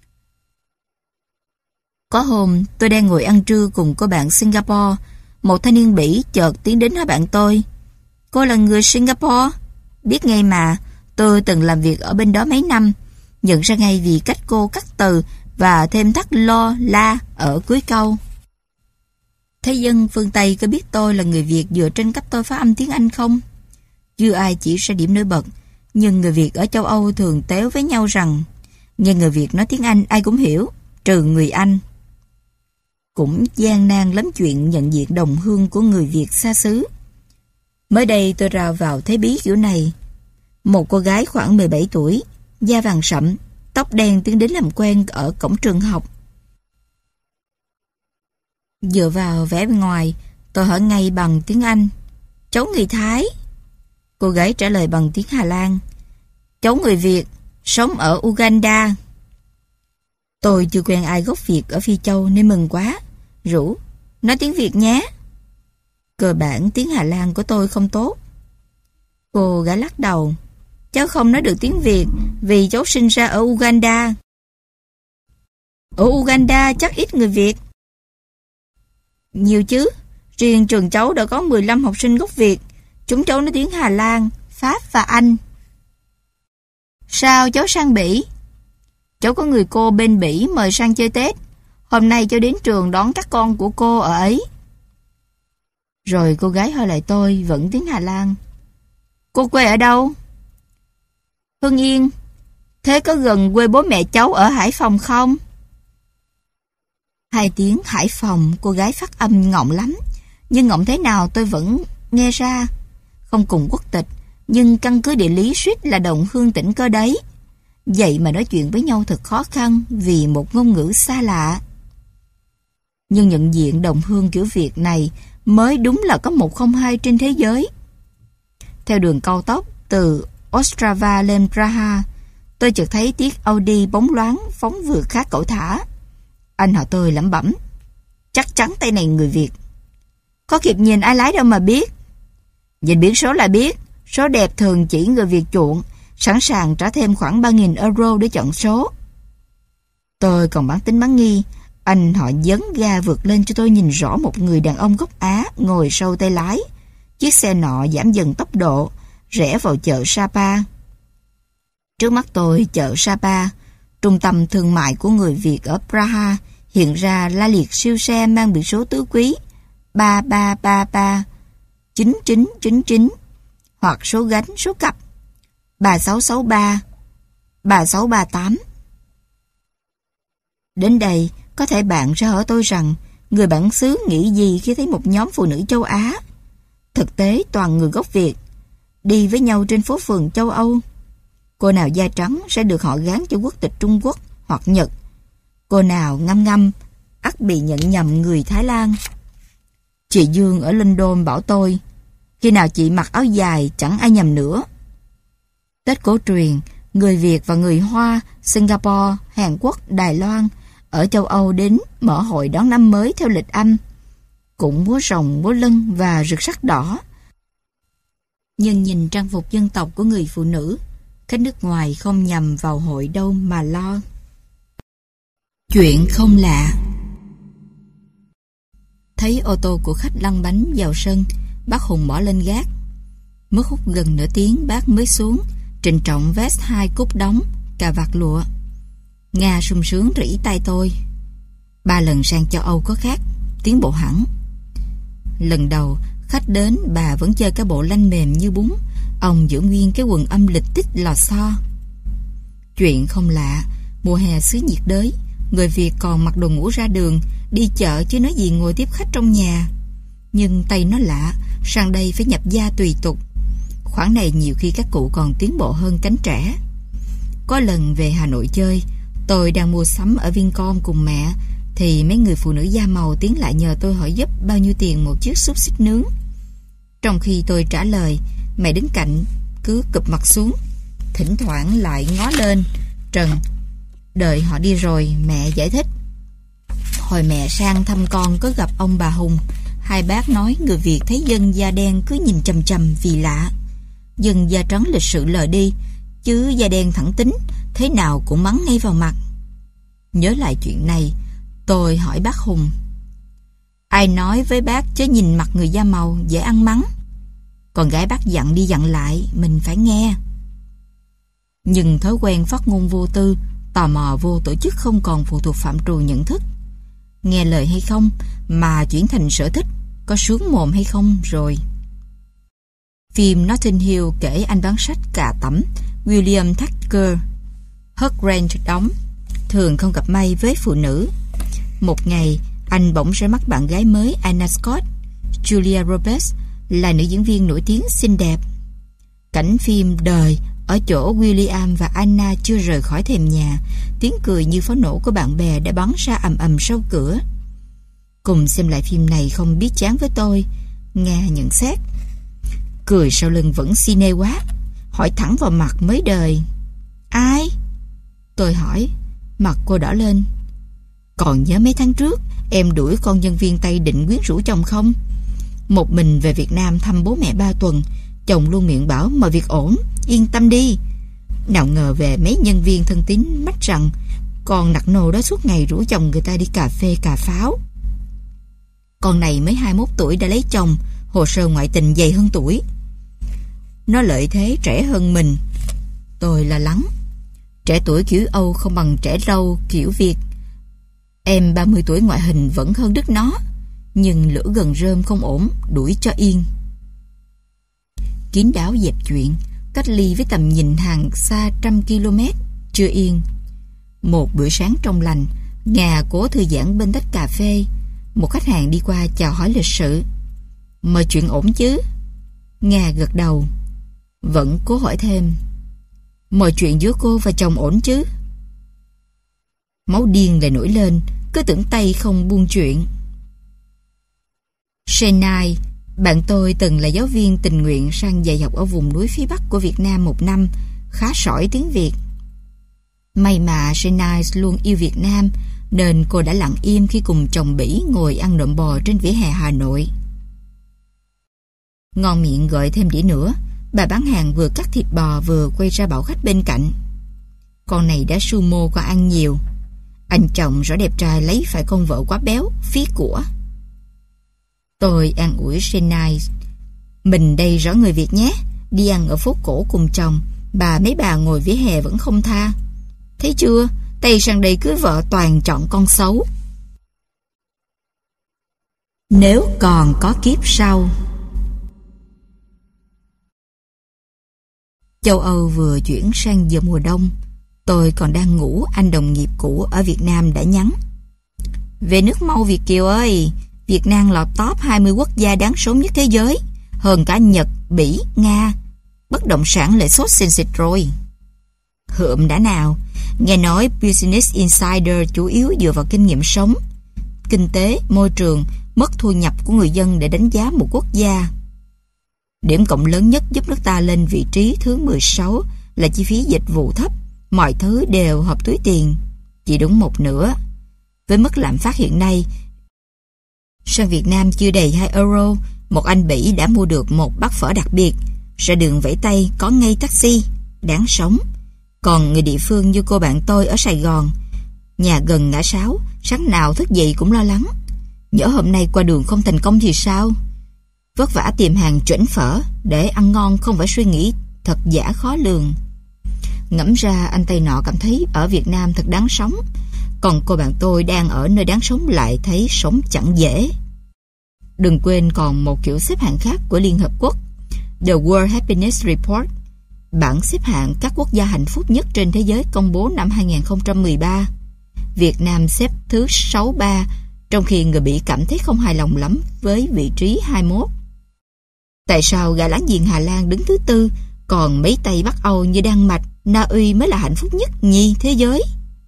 Có hôm, tôi đang ngồi ăn trưa cùng cô bạn Singapore, một thanh niên Bỉ chợt tiến đến hỏi bạn tôi: cô là người Singapore? Biết ngay mà, tôi từng làm việc ở bên đó mấy năm, nhận ra ngay vì cách cô cắt từ và thêm thắt lo, la ở cuối câu. Thế dân phương Tây có biết tôi là người Việt dựa trên cách tôi phát âm tiếng Anh không? Chưa ai chỉ ra điểm nổi bật, nhưng người Việt ở châu Âu thường tếu với nhau rằng nghe người Việt nói tiếng Anh ai cũng hiểu, trừ người Anh. Cũng gian nan lắm chuyện nhận diện đồng hương của người Việt xa xứ. Mới đây tôi rao vào thấy bí kiểu này. Một cô gái khoảng mười bảy tuổi, da vàng sậm, tóc đen tiến đến làm quen ở cổng trường học. Dựa vào vẻ bên ngoài, tôi hỏi ngay bằng tiếng Anh: cháu người Thái. Cô gái trả lời bằng tiếng Hà Lan: cháu người Việt, sống ở Uganda. Tôi chưa quen ai gốc Việt ở Phi Châu nên mừng quá, rủ: nói tiếng Việt nhé. Cơ bản tiếng Hà Lan của tôi không tốt. Cô gái lắc đầu: cháu không nói được tiếng Việt vì cháu sinh ra ở Uganda. Ở Uganda chắc ít người Việt. Nhiều chứ, riêng trường cháu đã có mười lăm học sinh gốc Việt. Chúng cháu nói tiếng Hà Lan, Pháp và Anh. Sao cháu sang Bỉ? Cháu có người cô bên Bỉ mời sang chơi Tết. Hôm nay cháu đến trường đón các con của cô ở ấy. Rồi cô gái hỏi lại tôi vẫn tiếng Hà Lan: cô quê ở đâu? Hưng Yên. Thế có gần quê bố mẹ cháu ở Hải Phòng không? Hai tiếng Hải Phòng cô gái phát âm ngọng lắm, nhưng ngọng thế nào tôi vẫn nghe ra. Không cùng quốc tịch, nhưng căn cứ địa lý suýt là đồng hương tỉnh cơ đấy. Vậy mà nói chuyện với nhau thật khó khăn vì một ngôn ngữ xa lạ. Nhưng nhận diện đồng hương kiểu Việt này mới đúng là có một không hai trên thế giới. Theo đường cao tốc từ Ostrava lên Praha, tôi chợt thấy chiếc Audi bóng loáng phóng vượt khá cẩu thả. Anh họ tôi lẩm bẩm: chắc chắn tay này người Việt. Có kịp nhìn ai lái đâu mà biết. Nhìn biển số là biết, số đẹp thường chỉ người Việt chuộng, sẵn sàng trả thêm khoảng ba nghìn euro để chọn số. Tôi còn bán tính bán nghi, anh họ dấn ga vượt lên cho tôi nhìn rõ một người đàn ông gốc Á ngồi sau tay lái. Chiếc xe nọ giảm dần tốc độ, rẽ vào chợ Sapa. Trước mắt tôi chợ Sapa, trung tâm thương mại của người Việt ở Praha, hiện ra la liệt siêu xe mang biển số tứ quý ba ba ba ba chín chín chín chín hoặc số gánh số cặp ba sáu sáu ba ba sáu ba tám. Đến đây, có thể bạn sẽ hỏi tôi rằng người bản xứ nghĩ gì khi thấy một nhóm phụ nữ châu Á, thực tế toàn người gốc Việt, đi với nhau trên phố phường châu Âu. Cô nào da trắng sẽ được họ gán cho quốc tịch Trung Quốc hoặc Nhật. Cô nào ngăm ngăm ắt bị nhận nhầm người Thái Lan. Chị Dương ở London bảo tôi, khi nào chị mặc áo dài chẳng ai nhầm nữa. Tết cổ truyền, người Việt và người Hoa, Singapore, Hàn Quốc, Đài Loan ở châu Âu đến mở hội đón năm mới theo lịch Anh, cũng múa rồng, múa lân và rực sắc đỏ. Nhưng nhìn trang phục dân tộc của người phụ nữ, khách nước ngoài không nhầm vào hội đâu mà lo. Chuyện không lạ. Thấy ô tô của khách lăn bánh vào sân, bác Hùng bỏ lên gác. Mất hút gần nửa tiếng bác mới xuống, trịnh trọng vest hai cúc đóng, cà vạt lụa. Nga sung sướng rỉ tay tôi. Ba lần sang châu Âu có khác, tiến bộ hẳn. Lần đầu khách đến, bà vẫn chơi cái bộ lanh mềm như bún, ông giữ nguyên cái quần âm lịch tích lò xo. Chuyện không lạ, mùa hè xứ nhiệt đới, người Việt còn mặc đồ ngủ ra đường, đi chợ chứ nói gì ngồi tiếp khách trong nhà. Nhưng Tây nó lạ, sang đây phải nhập gia tùy tục. Khoản này nhiều khi các cụ còn tiến bộ hơn cánh trẻ. Có lần về Hà Nội chơi, tôi đang mua sắm ở Vincom cùng mẹ, thì mấy người phụ nữ da màu tiến lại nhờ tôi hỏi giúp bao nhiêu tiền một chiếc xúc xích nướng. Trong khi tôi trả lời, mẹ đứng cạnh cứ cụp mặt xuống, thỉnh thoảng lại ngó lên trần. Đợi họ đi rồi, mẹ giải thích. Hồi mẹ sang thăm con có gặp ông bà Hùng, hai bác nói người Việt thấy dân da đen cứ nhìn chằm chằm vì lạ. Dân da trắng lịch sự lờ đi, chứ da đen thẳng tính, thế nào cũng mắng ngay vào mặt. Nhớ lại chuyện này, tôi hỏi bác Hùng, ai nói với bác chứ nhìn mặt người da màu dễ ăn mắng. Con gái bác dặn đi dặn lại, mình phải nghe. Nhưng thói quen phát ngôn vô tư, tò mò vô tổ chức không còn phụ thuộc phạm trù nhận thức. Nghe lời hay không mà chuyển thành sở thích, có sướng mồm hay không rồi. Phim Notting Hill kể anh bán sách cà tẩm William Thacker, Hugh Grant đóng, thường không gặp may với phụ nữ. Một ngày, anh bỗng ra mắt bạn gái mới Anna Scott. Julia Roberts là nữ diễn viên nổi tiếng xinh đẹp. Cảnh phim đời ở chỗ William và Anna chưa rời khỏi thềm nhà, tiếng cười như pháo nổ của bạn bè đã bắn ra ầm ầm sau cửa. Cùng xem lại phim này không biết chán với tôi, Nga nhận xét. Cười sau lưng vẫn cine quá, hỏi thẳng vào mặt mới đời. Ai? Tôi hỏi. Mặt cô đỏ lên. Còn nhớ mấy tháng trước em đuổi con nhân viên Tây định quyến rũ chồng không? Một mình về Việt Nam thăm bố mẹ ba tuần, chồng luôn miệng bảo mọi việc ổn, yên tâm đi. Nào ngờ về mấy nhân viên thân tín mách rằng con nặc nô đó suốt ngày rủ chồng người ta đi cà phê cà pháo. Con này mới hai mươi mốt tuổi đã lấy chồng, hồ sơ ngoại tình dày hơn tuổi. Nó lợi thế trẻ hơn mình. Tôi lo lắng. Trẻ tuổi kiểu Âu không bằng trẻ râu kiểu Việt. Em ba mươi tuổi ngoại hình vẫn hơn đứt nó, nhưng lửa gần rơm không ổn, đuổi cho yên. Kín đáo dẹp chuyện, cách ly với tầm nhìn hàng xa trăm km, chưa yên. Một bữa sáng trong lành, Nga cố thư giãn bên tách cà phê. Một khách hàng đi qua chào hỏi lịch sự. Mọi chuyện ổn chứ? Nga gật đầu. Vẫn cố hỏi thêm. Mọi chuyện giữa cô và chồng ổn chứ? Máu điên lại nổi lên, cứ tưởng tay không buông chuyện. Senai, bạn tôi từng là giáo viên tình nguyện sang dạy học ở vùng núi phía Bắc của Việt Nam một năm, khá sỏi tiếng Việt. May mà Senai luôn yêu Việt Nam, nên cô đã lặng im khi cùng chồng Bỉ ngồi ăn nộm bò trên vỉa hè Hà Nội. Ngon miệng gọi thêm đĩa nữa, bà bán hàng vừa cắt thịt bò vừa quay ra bảo khách bên cạnh. Con này đã sumo qua ăn nhiều. Anh chồng rõ đẹp trai lấy phải con vợ quá béo, phí của. Tôi an ủi Senai. Mình đây rõ người Việt nhé, đi ăn ở phố cổ cùng chồng, bà mấy bà ngồi vỉa hè vẫn không tha. Thấy chưa, Tây sang đây cưới vợ toàn chọn con xấu. Nếu còn có kiếp sau. Châu Âu vừa chuyển sang giờ mùa đông. Tôi còn đang ngủ, anh đồng nghiệp cũ ở Việt Nam đã nhắn. Về nước mau Việt Kiều ơi, Việt Nam lọt top hai mươi quốc gia đáng sống nhất thế giới, hơn cả Nhật, Bỉ, Nga. Bất động sản lại sốt sình sịch rồi. Hượm đã nào. Nghe nói Business Insider chủ yếu dựa vào kinh nghiệm sống, kinh tế, môi trường, mức thu nhập của người dân để đánh giá một quốc gia. Điểm cộng lớn nhất giúp nước ta lên vị trí thứ mười sáu là chi phí dịch vụ thấp, mọi thứ đều hợp túi tiền, chỉ đúng một nửa. Với mức lạm phát hiện nay, sang Việt Nam chưa đầy hai euro, một anh Bỉ đã mua được một bát phở đặc biệt, ra đường vẫy tay có ngay taxi, đáng sống. Còn người địa phương như cô bạn tôi ở Sài Gòn, nhà gần ngã sáu, sáng nào thức dậy cũng lo lắng. Nhỡ hôm nay qua đường không thành công thì sao? Vất vả tìm hàng chuẩn phở để ăn ngon không phải suy nghĩ thật giả khó lường. Ngẫm ra anh Tây nọ cảm thấy ở Việt Nam thật đáng sống, còn cô bạn tôi đang ở nơi đáng sống lại thấy sống chẳng dễ. Đừng quên còn một kiểu xếp hạng khác của Liên Hợp Quốc, The World Happiness Report, bảng xếp hạng các quốc gia hạnh phúc nhất trên thế giới công bố năm hai không một ba. Việt Nam xếp thứ sáu mươi ba, trong khi người Bỉ cảm thấy không hài lòng lắm với vị trí hai mươi mốt. Tại sao gã láng giềng Hà Lan đứng thứ tư, còn mấy Tây Bắc Âu như Đan Mạch, Na Uy mới là hạnh phúc nhất nhì thế giới?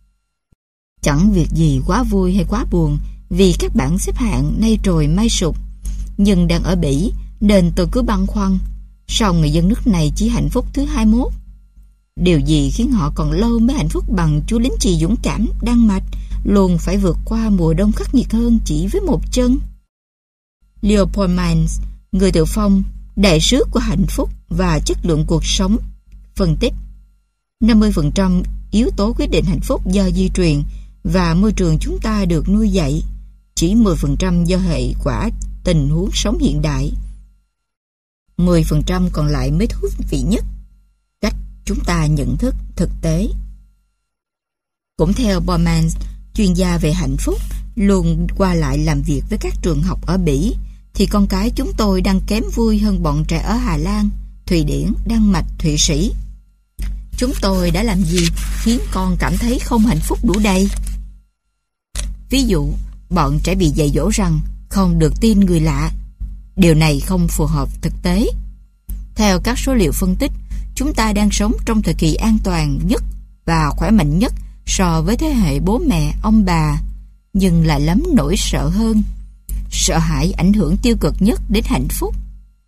Chẳng việc gì quá vui hay quá buồn, vì các bảng xếp hạng nay trồi mai sụp. Nhưng đang ở Bỉ nên tôi cứ băn khoăn, sao người dân nước này chỉ hạnh phúc thứ hai mươi mốt? Điều gì khiến họ còn lâu mới hạnh phúc bằng chú lính chì dũng cảm Đan Mạch luôn phải vượt qua mùa đông khắc nghiệt hơn chỉ với một chân? Leopold Mans, người tự phong, đại sứ của hạnh phúc và chất lượng cuộc sống, phân tích năm mươi phần trăm yếu tố quyết định hạnh phúc do di truyền và môi trường chúng ta được nuôi dạy, chỉ mười phần trăm do hệ quả tình huống sống hiện đại. mười phần trăm còn lại mới thú vị nhất, cách chúng ta nhận thức thực tế. Cũng theo Bormans, chuyên gia về hạnh phúc, luôn qua lại làm việc với các trường học ở Bỉ, thì con cái chúng tôi đang kém vui hơn bọn trẻ ở Hà Lan, Thụy Điển, Đan Mạch, Thụy Sĩ. Chúng tôi đã làm gì khiến con cảm thấy không hạnh phúc đủ đầy? Ví dụ, bọn trẻ bị dạy dỗ rằng không được tin người lạ. Điều này không phù hợp thực tế. Theo các số liệu phân tích, chúng ta đang sống trong thời kỳ an toàn nhất và khỏe mạnh nhất so với thế hệ bố mẹ, ông bà, nhưng lại lắm nỗi sợ hơn. Sợ hãi ảnh hưởng tiêu cực nhất đến hạnh phúc.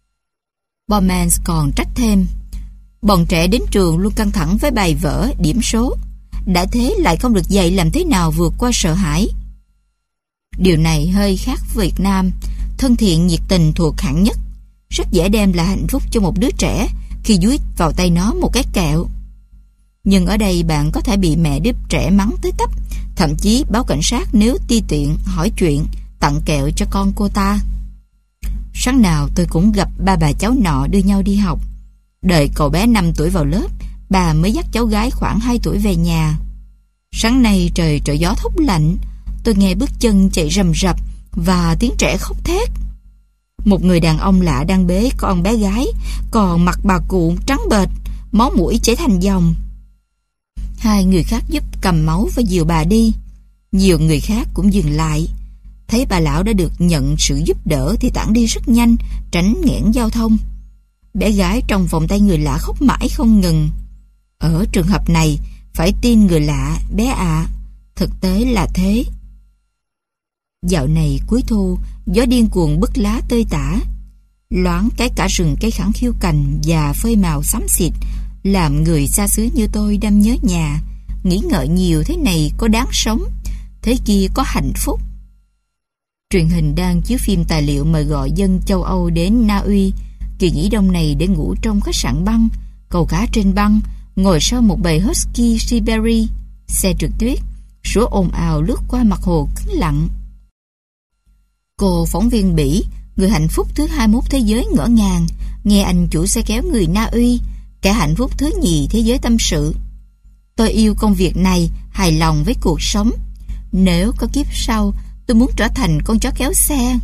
Bormans còn trách thêm, bọn trẻ đến trường luôn căng thẳng với bài vở, điểm số, đã thế lại không được dạy làm thế nào vượt qua sợ hãi. Điều này hơi khác Việt Nam, thân thiện nhiệt tình thuộc hạng nhất, rất dễ đem lại hạnh phúc cho một đứa trẻ khi dúi vào tay nó một cái kẹo. Nhưng ở đây bạn có thể bị mẹ đứa trẻ mắng tới tấp, thậm chí báo cảnh sát nếu ti tiện hỏi chuyện, tặng kẹo cho con cô ta. Sáng nào tôi cũng gặp ba bà cháu nọ đưa nhau đi học. Đợi cậu bé năm tuổi vào lớp, bà mới dắt cháu gái khoảng hai tuổi về nhà. Sáng nay trời trở gió thốc lạnh, tôi nghe bước chân chạy rầm rập và tiếng trẻ khóc thét. Một người đàn ông lạ đang bế con bé gái, còn mặt bà cụ trắng bệch, máu mũi chảy thành dòng. Hai người khác giúp cầm máu và dìu bà đi. Nhiều người khác cũng dừng lại. Thấy bà lão đã được nhận sự giúp đỡ thì tản đi rất nhanh, tránh nghẽn giao thông. Bé gái trong vòng tay người lạ khóc mãi không ngừng. Ở trường hợp này, phải tin người lạ, bé ạ. À. Thực tế là thế. Dạo này cuối thu, gió điên cuồng bứt lá tơi tả. Loáng cái cả rừng cây khẳng khiu cành và phơi màu xám xịt, làm người xa xứ như tôi đâm nhớ nhà, nghĩ ngợi nhiều thế này có đáng sống, thế kia có hạnh phúc. Truyền hình đang chiếu phim tài liệu mời gọi dân châu Âu đến Na Uy kỳ nghỉ đông này để ngủ trong khách sạn băng, câu cá trên băng, ngồi sau một bầy husky Siberia, xe trượt tuyết, sủa ồn ào lướt qua mặt hồ cứng lặng. Cô phóng viên Bỉ, người hạnh phúc thứ hai mươi mốt thế giới ngỡ ngàng, nghe anh chủ xe kéo người Na Uy, kẻ hạnh phúc thứ nhì thế giới tâm sự. Tôi yêu công việc này, hài lòng với cuộc sống. Nếu có kiếp sau, tôi muốn trở thành con chó kéo xe.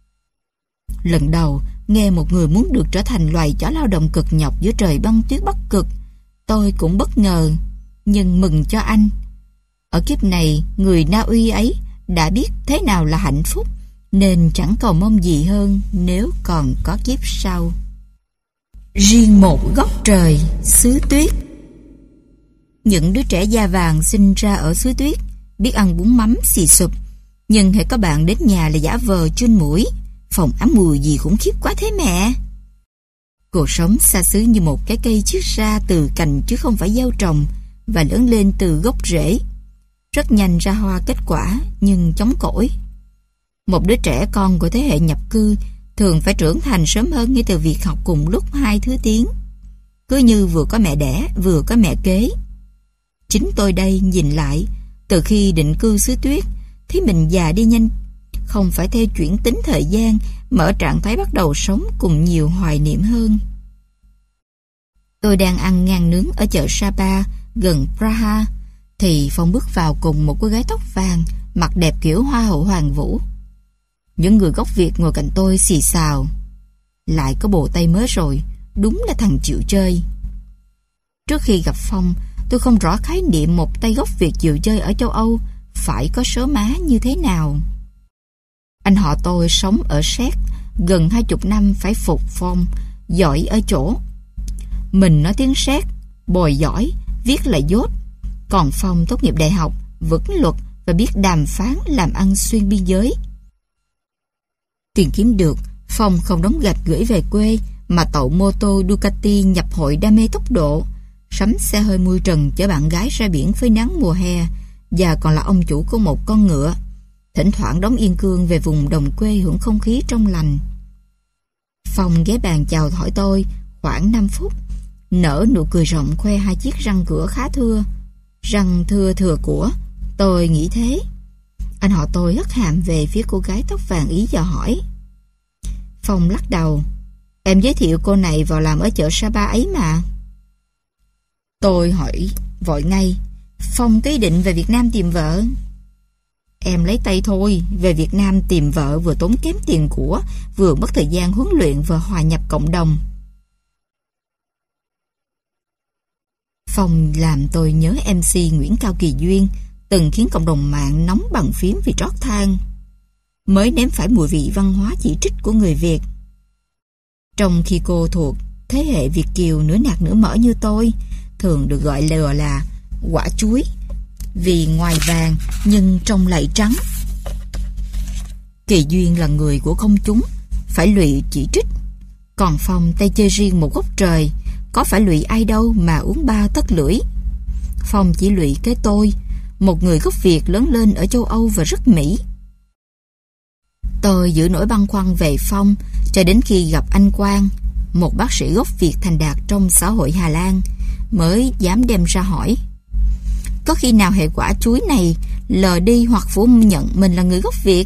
Lần đầu nghe một người muốn được trở thành loài chó lao động cực nhọc giữa trời băng tuyết Bắc Cực, tôi cũng bất ngờ, nhưng mừng cho anh. Ở kiếp này, người Na Uy ấy đã biết thế nào là hạnh phúc, nên chẳng cầu mong gì hơn nếu còn có kiếp sau. Riêng một góc trời xứ tuyết. Những đứa trẻ da vàng sinh ra ở xứ tuyết, biết ăn bún mắm xì sụp, nhưng hễ có bạn đến nhà là giả vờ chun mũi. Phòng ám mùi gì khủng khiếp quá thế mẹ. Cuộc sống xa xứ như một cái cây chiết ra từ cành chứ không phải gieo trồng, và lớn lên từ gốc rễ. Rất nhanh ra hoa kết quả, nhưng chóng cỗi. Một đứa trẻ con của thế hệ nhập cư thường phải trưởng thành sớm hơn ngay từ việc học cùng lúc hai thứ tiếng. Cứ như vừa có mẹ đẻ, vừa có mẹ kế. Chính tôi đây nhìn lại, từ khi định cư xứ tuyết, thấy mình già đi nhanh, không phải theo chuyển tính thời gian, mà ở trạng thái bắt đầu sống cùng nhiều hoài niệm hơn. Tôi đang ăn ngan nướng ở chợ Sapa, gần Praha, thì Phong bước vào cùng một cô gái tóc vàng, mặt đẹp kiểu hoa hậu Hoàng Vũ. Những người gốc Việt ngồi cạnh tôi xì xào. Lại có bồ Tây mới rồi, đúng là thằng chịu chơi. Trước khi gặp Phong, tôi không rõ khái niệm một Tây gốc Việt chịu chơi ở châu Âu phải có số má như thế nào. Anh họ tôi sống ở Séc gần hai chục năm phải phục Phong, giỏi ở chỗ mình nói tiếng Séc, bồi giỏi, viết là dốt. Còn Phong tốt nghiệp đại học, vững luật và biết đàm phán làm ăn xuyên biên giới. Tiền kiếm được, Phong không đóng gạch gửi về quê, mà tậu mô tô Ducati nhập hội đam mê tốc độ, sắm xe hơi mui trần chở bạn gái ra biển phơi nắng mùa hè, và còn là ông chủ của một con ngựa. Thỉnh thoảng đóng yên cương về vùng đồng quê hưởng không khí trong lành. Phong ghé bàn chào hỏi tôi khoảng năm phút, nở nụ cười rộng khoe hai chiếc răng cửa khá thưa. Răng thưa thừa của, tôi nghĩ thế. Anh họ tôi hất hàm về phía cô gái tóc vàng Ý dò hỏi. Phong lắc đầu. Em giới thiệu cô này vào làm ở chợ Sapa ấy mà. Tôi hỏi vội ngay. Phong có ý định về Việt Nam tìm vợ? Em lấy tay thôi. Về Việt Nam tìm vợ vừa tốn kém tiền của, vừa mất thời gian huấn luyện và hòa nhập cộng đồng. Phong làm tôi nhớ em xê Nguyễn Cao Kỳ Duyên, từng khiến cộng đồng mạng nóng bằng phím vì trót than. Mới nếm phải mùi vị văn hóa chỉ trích của người Việt. Trong khi cô thuộc thế hệ Việt kiều nửa nạc nửa mỡ như tôi, thường được gọi là, là quả chuối, vì ngoài vàng nhưng trong lại trắng. Kỳ Duyên là người của công chúng, phải lụy chỉ trích. Còn Phong tay chơi riêng một góc trời, có phải lụy ai đâu mà uống ba tấc lưỡi. Phong chỉ lụy cái tôi, một người gốc Việt lớn lên ở châu Âu và rất Mỹ. Tôi giữ nỗi băn khoăn về Phong cho đến khi gặp anh Quang, một bác sĩ gốc Việt thành đạt trong xã hội Hà Lan, mới dám đem ra hỏi. Có khi nào hệ quả chuối này lờ đi hoặc phủ nhận mình là người gốc Việt?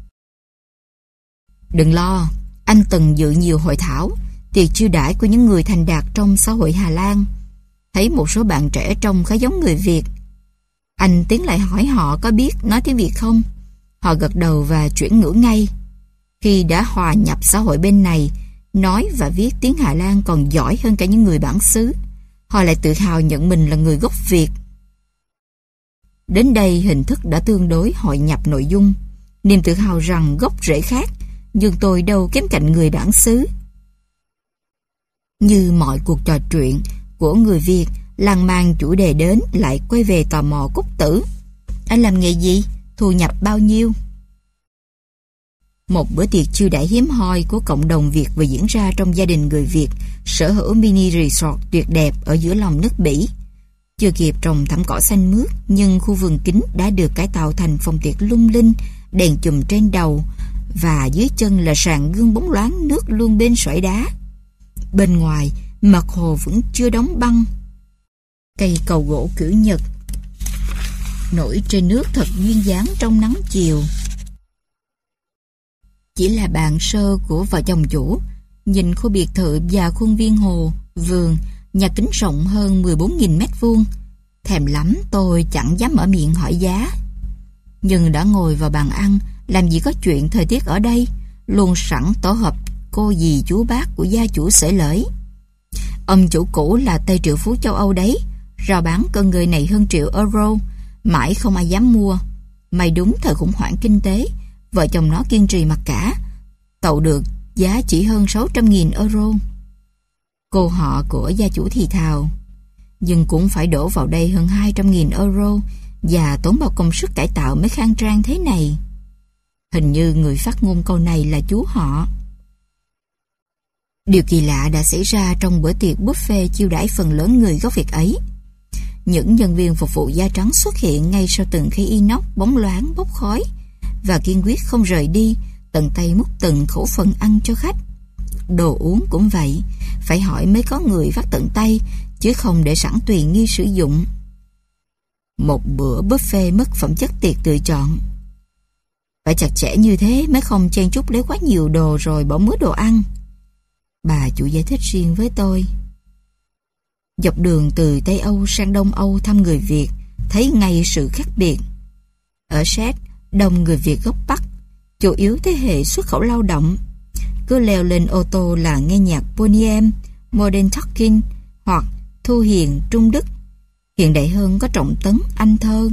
Đừng lo, anh từng dự nhiều hội thảo, tiệc chiêu đãi của những người thành đạt trong xã hội Hà Lan. Thấy một số bạn trẻ trông khá giống người Việt. Anh tiến lại hỏi họ có biết nói tiếng Việt không? Họ gật đầu và chuyển ngữ ngay. Khi đã hòa nhập xã hội bên này, nói và viết tiếng Hà Lan còn giỏi hơn cả những người bản xứ. Họ lại tự hào nhận mình là người gốc Việt. Đến đây hình thức đã tương đối hội nhập nội dung, niềm tự hào rằng gốc rễ khác, nhưng tôi đâu kém cạnh người bản xứ. Như mọi cuộc trò chuyện của người Việt, làng màng chủ đề đến lại quay về tò mò Cúc Tử. Anh làm nghề gì? Thu nhập bao nhiêu? Một bữa tiệc chiêu đãi hiếm hoi của cộng đồng Việt vừa diễn ra trong gia đình người Việt sở hữu mini resort tuyệt đẹp ở giữa lòng nước Bỉ. Chưa kịp trồng thảm cỏ xanh mướt, nhưng khu vườn kính đã được cải tạo thành phòng tiệc lung linh, đèn chùm trên đầu, và dưới chân là sàn gương bóng loáng nước luôn bên sỏi đá. Bên ngoài, mặt hồ vẫn chưa đóng băng. Cây cầu gỗ kiểu Nhật nổi trên nước thật duyên dáng trong nắng chiều. Chỉ là bàn sơ của vợ chồng chủ, nhìn khu biệt thự và khuôn viên hồ, vườn, nhà kính rộng hơn mười bốn nghìn mét vuông. Thèm lắm tôi chẳng dám mở miệng hỏi giá. Nhưng đã ngồi vào bàn ăn, làm gì có chuyện thời tiết ở đây, luôn sẵn tổ hợp cô dì chú bác của gia chủ xởi lởi. Ông chủ cũ là Tây triệu phú châu Âu đấy, rao bán con người này hơn triệu euro, mãi không ai dám mua. May đúng thời khủng hoảng kinh tế, vợ chồng nó kiên trì mặc cả, tậu được giá chỉ hơn sáu trăm nghìn euro. Cô họ của gia chủ thì thào, nhưng cũng phải đổ vào đây hơn hai trăm nghìn euro và tốn bao công sức cải tạo mới khang trang thế này. Hình như người phát ngôn câu này là chú họ. Điều kỳ lạ đã xảy ra trong bữa tiệc buffet chiêu đãi phần lớn người gốc Việt ấy. Những nhân viên phục vụ da trắng xuất hiện ngay sau từng khay inox bóng loáng bốc khói và kiên quyết không rời đi, tận tay múc từng khẩu phần ăn cho khách. Đồ uống cũng vậy, phải hỏi mới có người vắt tận tay, chứ không để sẵn tùy nghi sử dụng. Một bữa buffet mất phẩm chất tiệc tự chọn. Phải chặt chẽ như thế mới không chen chúc lấy quá nhiều đồ rồi bỏ mớ đồ ăn. Bà chủ giải thích riêng với tôi. Dọc đường từ Tây Âu sang Đông Âu thăm người Việt, thấy ngay sự khác biệt. Ở Séc, đông người Việt gốc Bắc, chủ yếu thế hệ xuất khẩu lao động. Cứ leo lên ô tô là nghe nhạc Boney M, Modern Talking hoặc Thu Hiền, Trung Đức. Hiện đại hơn có Trọng Tấn, Anh Thơ.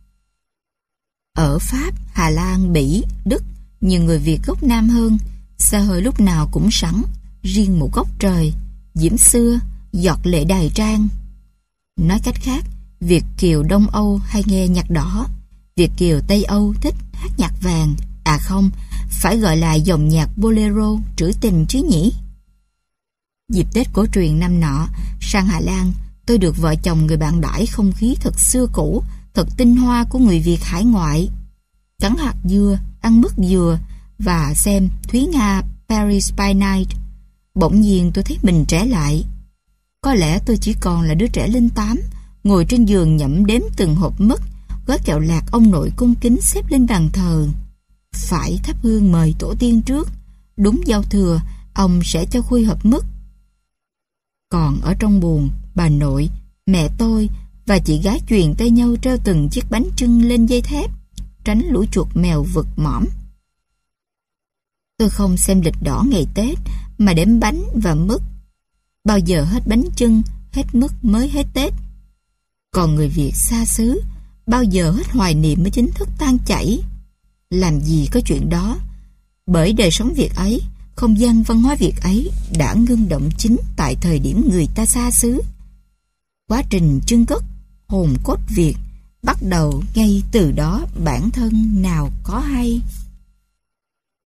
Ở Pháp, Hà Lan, Bỉ, Đức, nhiều người Việt gốc Nam hơn, xe hơi lúc nào cũng sẵn, riêng một góc trời, diễm xưa, giọt lệ đài trang. Nói cách khác, Việt kiều Đông Âu hay nghe nhạc đỏ, Việt kiều Tây Âu thích hát nhạc vàng. À không, phải gọi là dòng nhạc bolero trữ tình chứ nhỉ. Dịp Tết cổ truyền năm nọ, sang Hà Lan, tôi được vợ chồng người bạn đãi không khí thật xưa cũ, thật tinh hoa của người Việt hải ngoại. Cắn hạt dưa, ăn mứt dừa và xem Thúy Nga Paris by Night. Bỗng nhiên tôi thấy mình trẻ lại. Có lẽ tôi chỉ còn là đứa trẻ linh tám, ngồi trên giường nhẩm đếm từng hộp mứt, gói kẹo lạc ông nội cung kính xếp lên bàn thờ. Phải thắp hương mời tổ tiên trước, đúng giao thừa, ông sẽ cho khui hộp mứt. Còn ở trong buồng, bà nội, mẹ tôi và chị gái truyền tay nhau treo từng chiếc bánh chưng lên dây thép, tránh lũ chuột mèo vực mõm. Tôi không xem lịch đỏ ngày Tết mà đếm bánh và mứt. Bao giờ hết bánh chưng, hết mứt mới hết Tết. Còn người Việt xa xứ, bao giờ hết hoài niệm mới chính thức tan chảy. Làm gì có chuyện đó, bởi đời sống Việt ấy, không gian văn hóa Việt ấy đã ngưng động chính tại thời điểm người ta xa xứ. Quá trình trưng cất hồn cốt Việt bắt đầu ngay từ đó bản thân nào có hay.